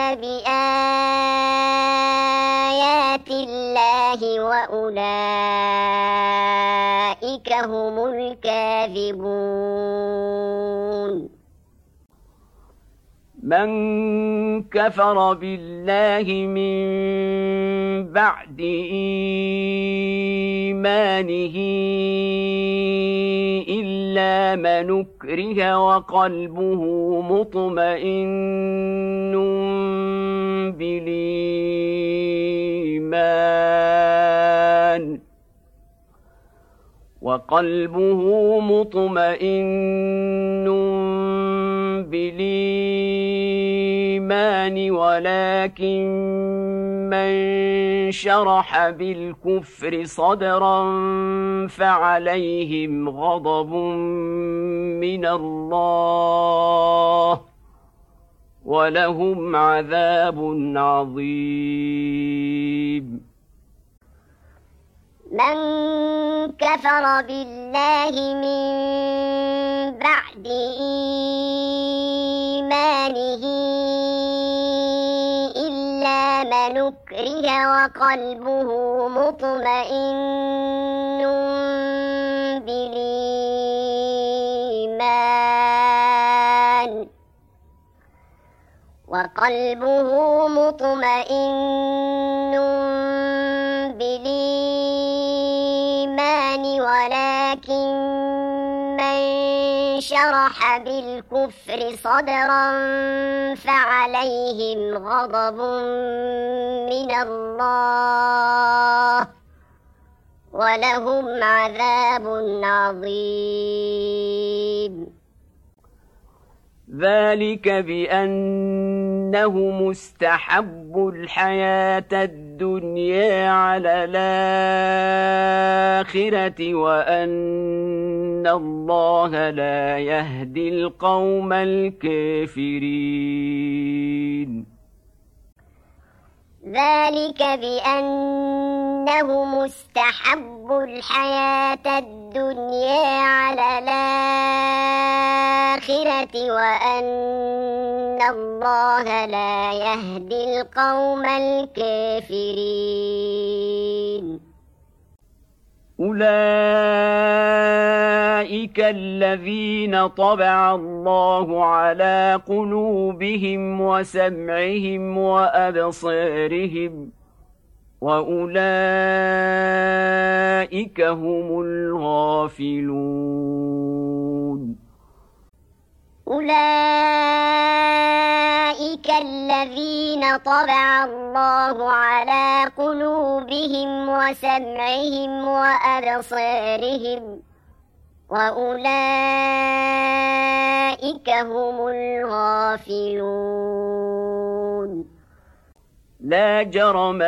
بآيات الله وأولئك هم الكاذبون من كفر بالله من بعد إيمانه إلا من أكره وقلبه مطمئن بالإيمان بالإيمان الإيمان ولكن من شرح بالكفر صدرا فعليهم غضب من الله ولهم عذاب عظيم. من كفر بالله من بعد إيمانه إلا من أكره وقلبه مطمئن بالإيمان ولكن من شرح بالكفر صدرا فعليهم غضب من الله ولهم عذاب عظيم. ذلك بأنهم استحبوا الحياة الدنيا على الآخرة وأن الله لا يهدي القوم الكافرين. ذلك بأنهم استحبوا الحياة الدنيا على الآخرة وأن الله لا يهدي القوم الكافرين. أولئك الذين طبع الله على قلوبهم وسمعهم وأبصارهم وأولئك هم الغافلون. أولئك الذين طبع الله على قلوبهم وسمعهم وأبصارهم وأولئك هم الغافلون. لا جرم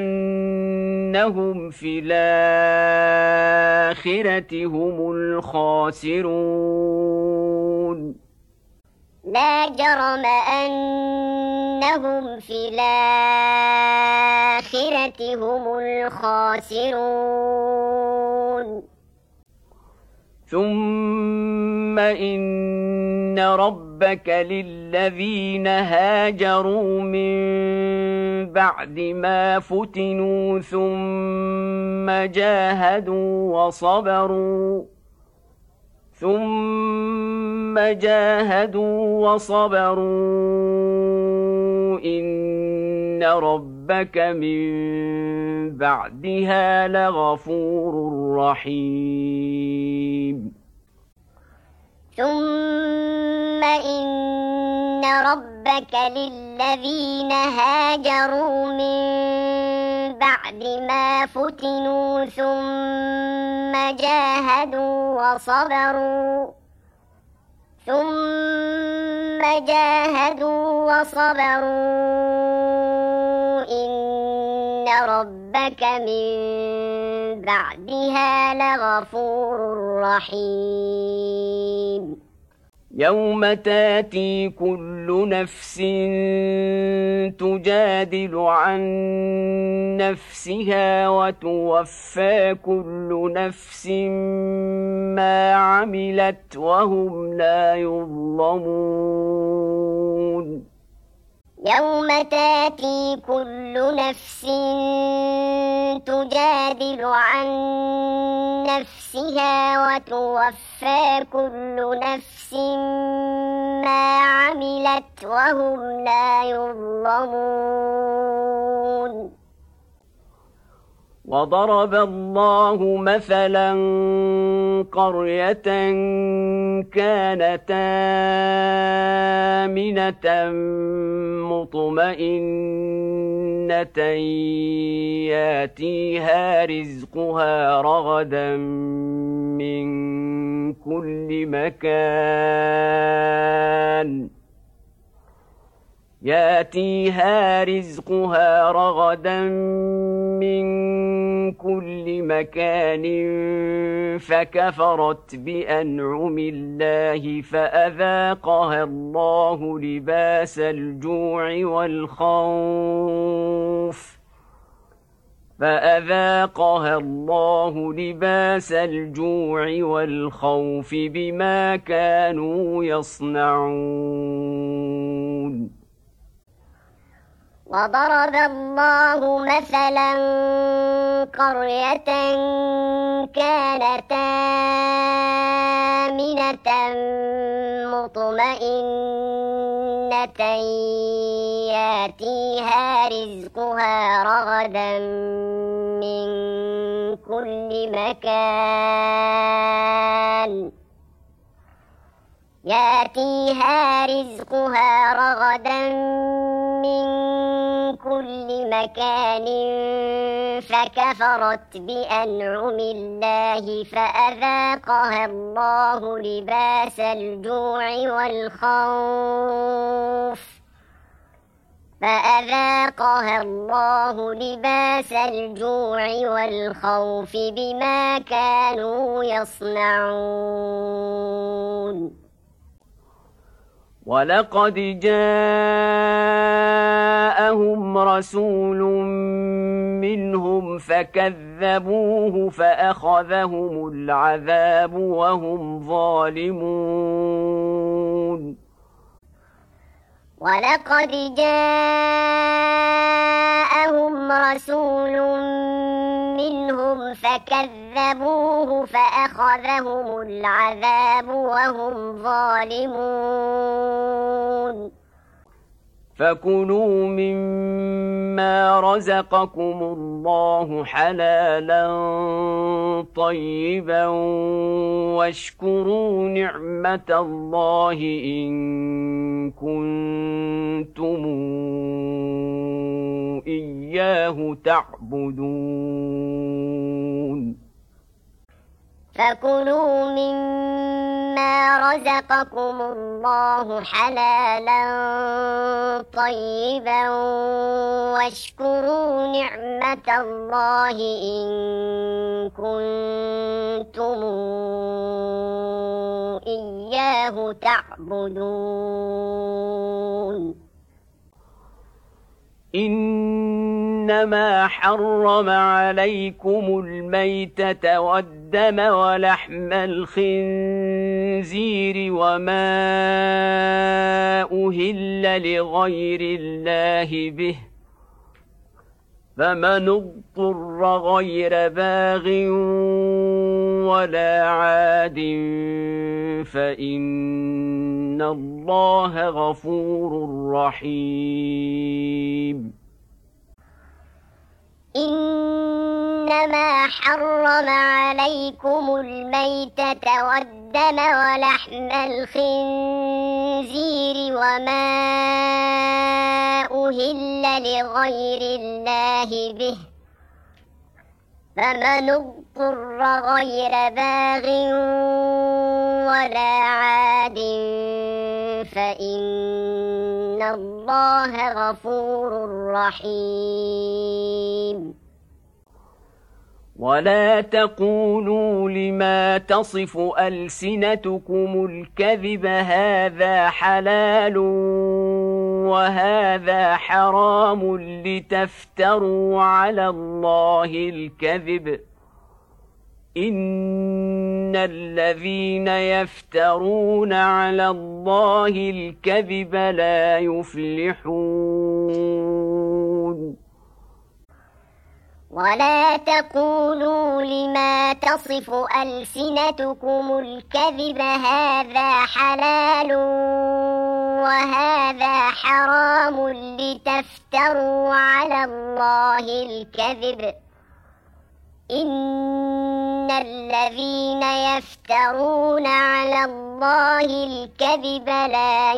أنهم في الآخرة هم الخاسرون. لا جرم أنهم في الآخرة هم الخاسرون. ثم إن ربك للذين هاجروا من بعد ما فتنوا ثم جاهدوا وصبروا إن ربك من بعدها لغفور رحيم. ثم إن ربك للذين هاجروا من بعد ما فتنوا ثم جاهدوا وصبروا إن ربك من بعدها لغفور رحيم. يوم تاتي كل نفس تجادل عن نفسها وتوفى كل نفس ما عملت وهم لا يظلمون. يوم تاتي كل نفس تجادل عن نفسها وتوفى كل نفس ما عملت وهم لا يظلمون. وضرب الله مثلا قرية كانت آمنة مطمئنة ياتيها رزقها رغدا من كل مكان ياتيها رزقها رغدا من كل مكان فكفرت بأنعم الله فأذاقها الله لباس الجوع والخوف بما كانوا يصنعون. وضرب الله مثلا قرية كانت آمنة مطمئنة ياتيها رزقها رغدا من كل مكان فكفرت بأنعم الله فأذاقها الله لباس الجوع والخوف بما كانوا يصنعون. ولقد جاءهم رسول منهم فكذبوه فأخذهم العذاب وهم ظالمون. ولقد جاءهم رسول منهم فكذبوه فأخذهم العذاب وهم ظالمون. فكلوا مما رزقكم الله حلالا طيبا واشكروا نعمة الله إن كنتم إياه تعبدون. فكلوا مما رزقكم الله حلالا طيبا واشكروا نعمة الله إن كنتم إياه تعبدون. إنما حرم عليكم الميتة والدم ولحم الخنزير وما أهل لغير الله به، فمن اضطر غير باغ ولا عاد فإن الله غفور رحيم. إنما حرم عليكم الميتة والدم ولحم الخنزير وما أهل لغير الله به، فمن اضطر غير باغ ولا عاد فإن الله غفور رحيم. ولا تقولوا لما تصف ألسنتكم الكذب هذا حلال وهذا حرام لتفتروا على الله الكذب، إن الذين يفترون على الله الكذب لا يفلحون. ولا تقولوا لما تصف ألسنتكم الكذب هذا حلال وهذا حرام لتفتروا على الله الكذب، إن الذين يفترون على الله الكذب لا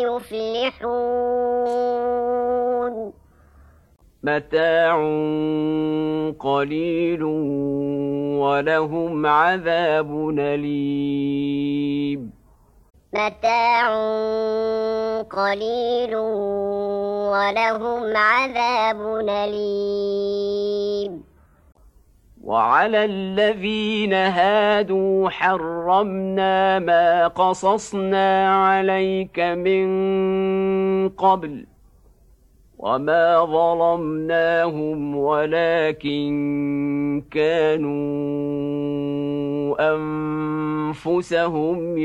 يفلحون. متاع قليل ولهم عذاب أليم. متاع قليل ولهم عذاب أليم. وعلى الذين هادوا حرمنا ما قصصنا عليك من قبل وما ظلمناهم ولكن كانوا أنفسهم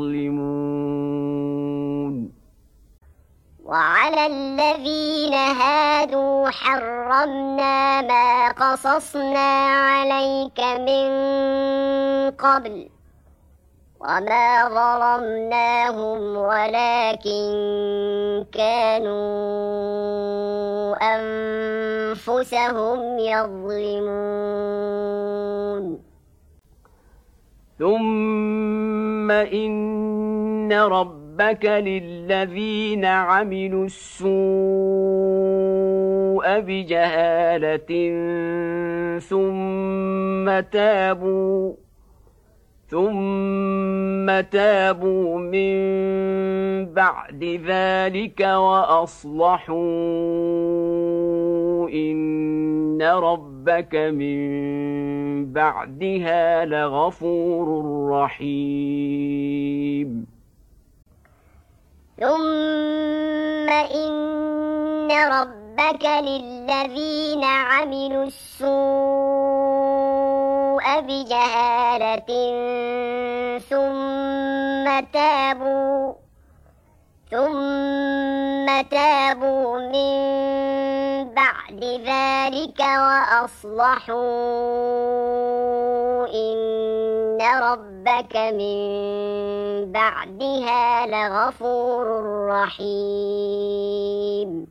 يظلمون. وعلى الذين هادوا حرمنا ما قصصنا عليك من قبل وما ظلمناهم ولكن كانوا أنفسهم يظلمون. ثم إن ربك للذين عملوا السوء بجهالة ثم تابوا من بعد ذلك وأصلحوا إن ربك من بعدها لغفور رحيم. ثم إن ربك للذين عملوا السوء بجهالة ثم تابوا من بعد ذلك وأصلحوا إن ربك من بعدها لغفور رحيم.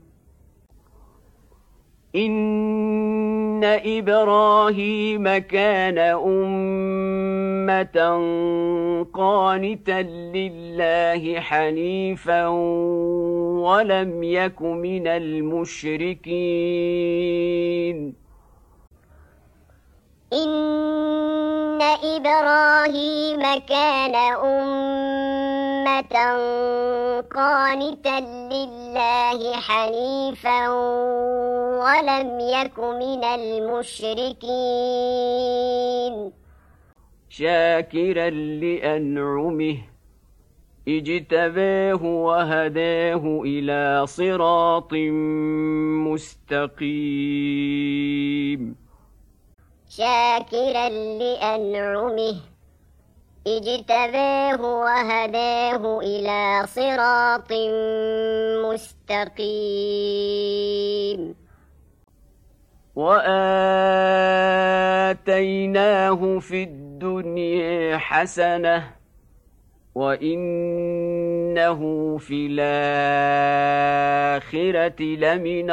إن إبراهيم كان أمة قانتا لله حنيفا ولم يك من المشركين. إن إبراهيم كان أمة قانتا لله حنيفا ولم يك من المشركين. شاكرا لأنعمه اجتباه وهداه إلى صراط مستقيم. شاكرا لأنعمه اجتباه وهداه إلى صراط مستقيم. وآتيناه في الدنيا حسنة وإنه في الآخرة لمن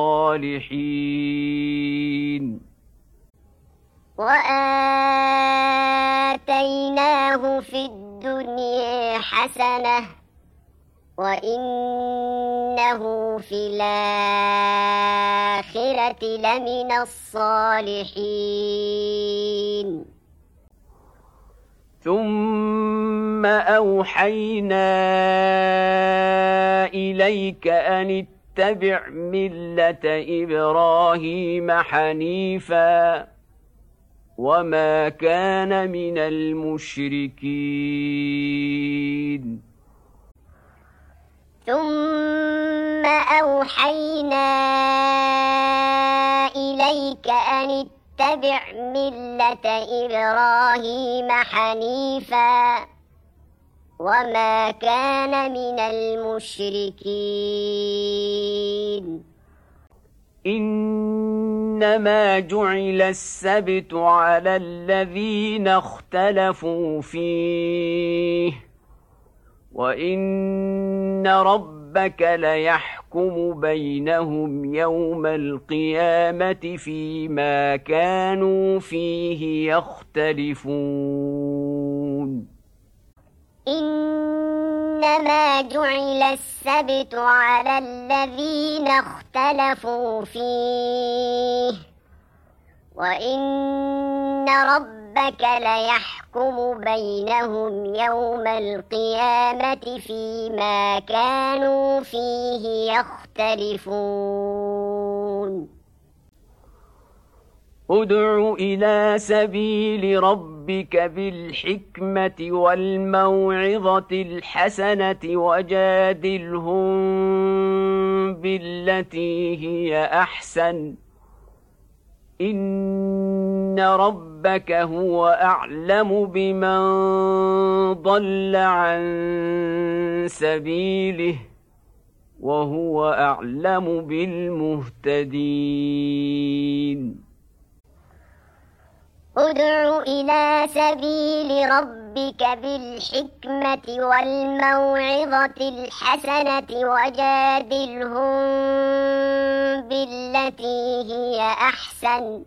الصالحين. وآتيناه في الدنيا حسنة وإنه في الآخرة لمن الصالحين. ثم أوحينا إليك أن اتبع ملة إبراهيم حنيفا وما كان من المشركين. ثم أوحينا إليك أن اتبع ملة إبراهيم حنيفا وما كان من المشركين. إنما جعل السبت على الذين اختلفوا فيه وإن ربك ليحكم بينهم يوم القيامة فيما كانوا فيه يختلفون. إنما جعل السبت على الذين اختلفوا فيه وإن ربك ليحكم يحكم بينهم يوم القيامة فيما كانوا فيه يختلفون ادع إلى سبيل ربك بالحكمة والموعظة الحسنة وجادلهم بالتي هي أحسن إن ربك هو أعلم بمن ضل عن سبيله وهو أعلم بالمهتدين ادع إلى سبيل ربك بالحكمة والموعظة الحسنة وجادلهم بالتي هي أحسن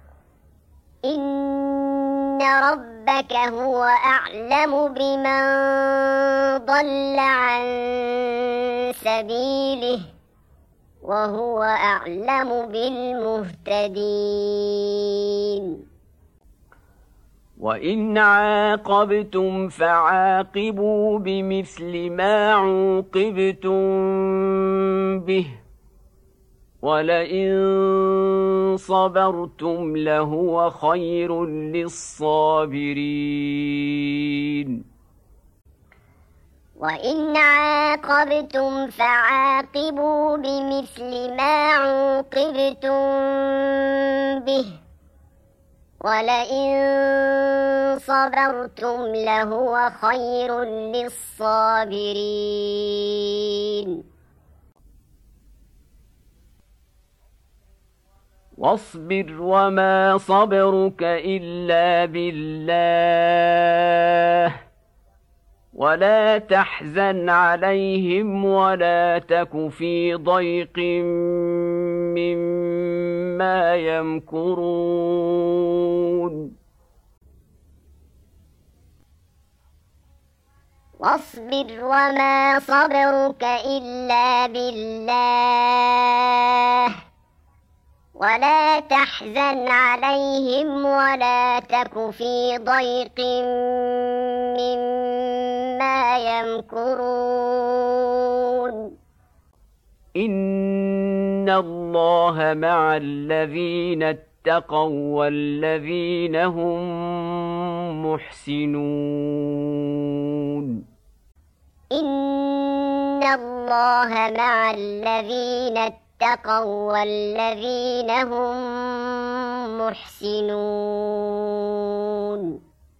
إن ربك هو أعلم بمن ضل عن سبيله وهو أعلم بالمهتدين وإن عاقبتم فعاقبوا بمثل ما عوقبتم به ولئن صبرتم لهو خير للصابرين وإن عاقبتم فعاقبوا بمثل ما عوقبتم به ولئن صبرتم لهو خير للصابرين واصبر وما صبرك إلا بالله ولا تحزن عليهم ولا تك في ضيق مما يمكرون واصبر وما صبرك إلا بالله ولا تحزن عليهم ولا تك في ضيق مما يمكرون إن الله مع الذين اتقوا والذين هم محسنون إن الله مع الذين اتقوا والذين هم محسنون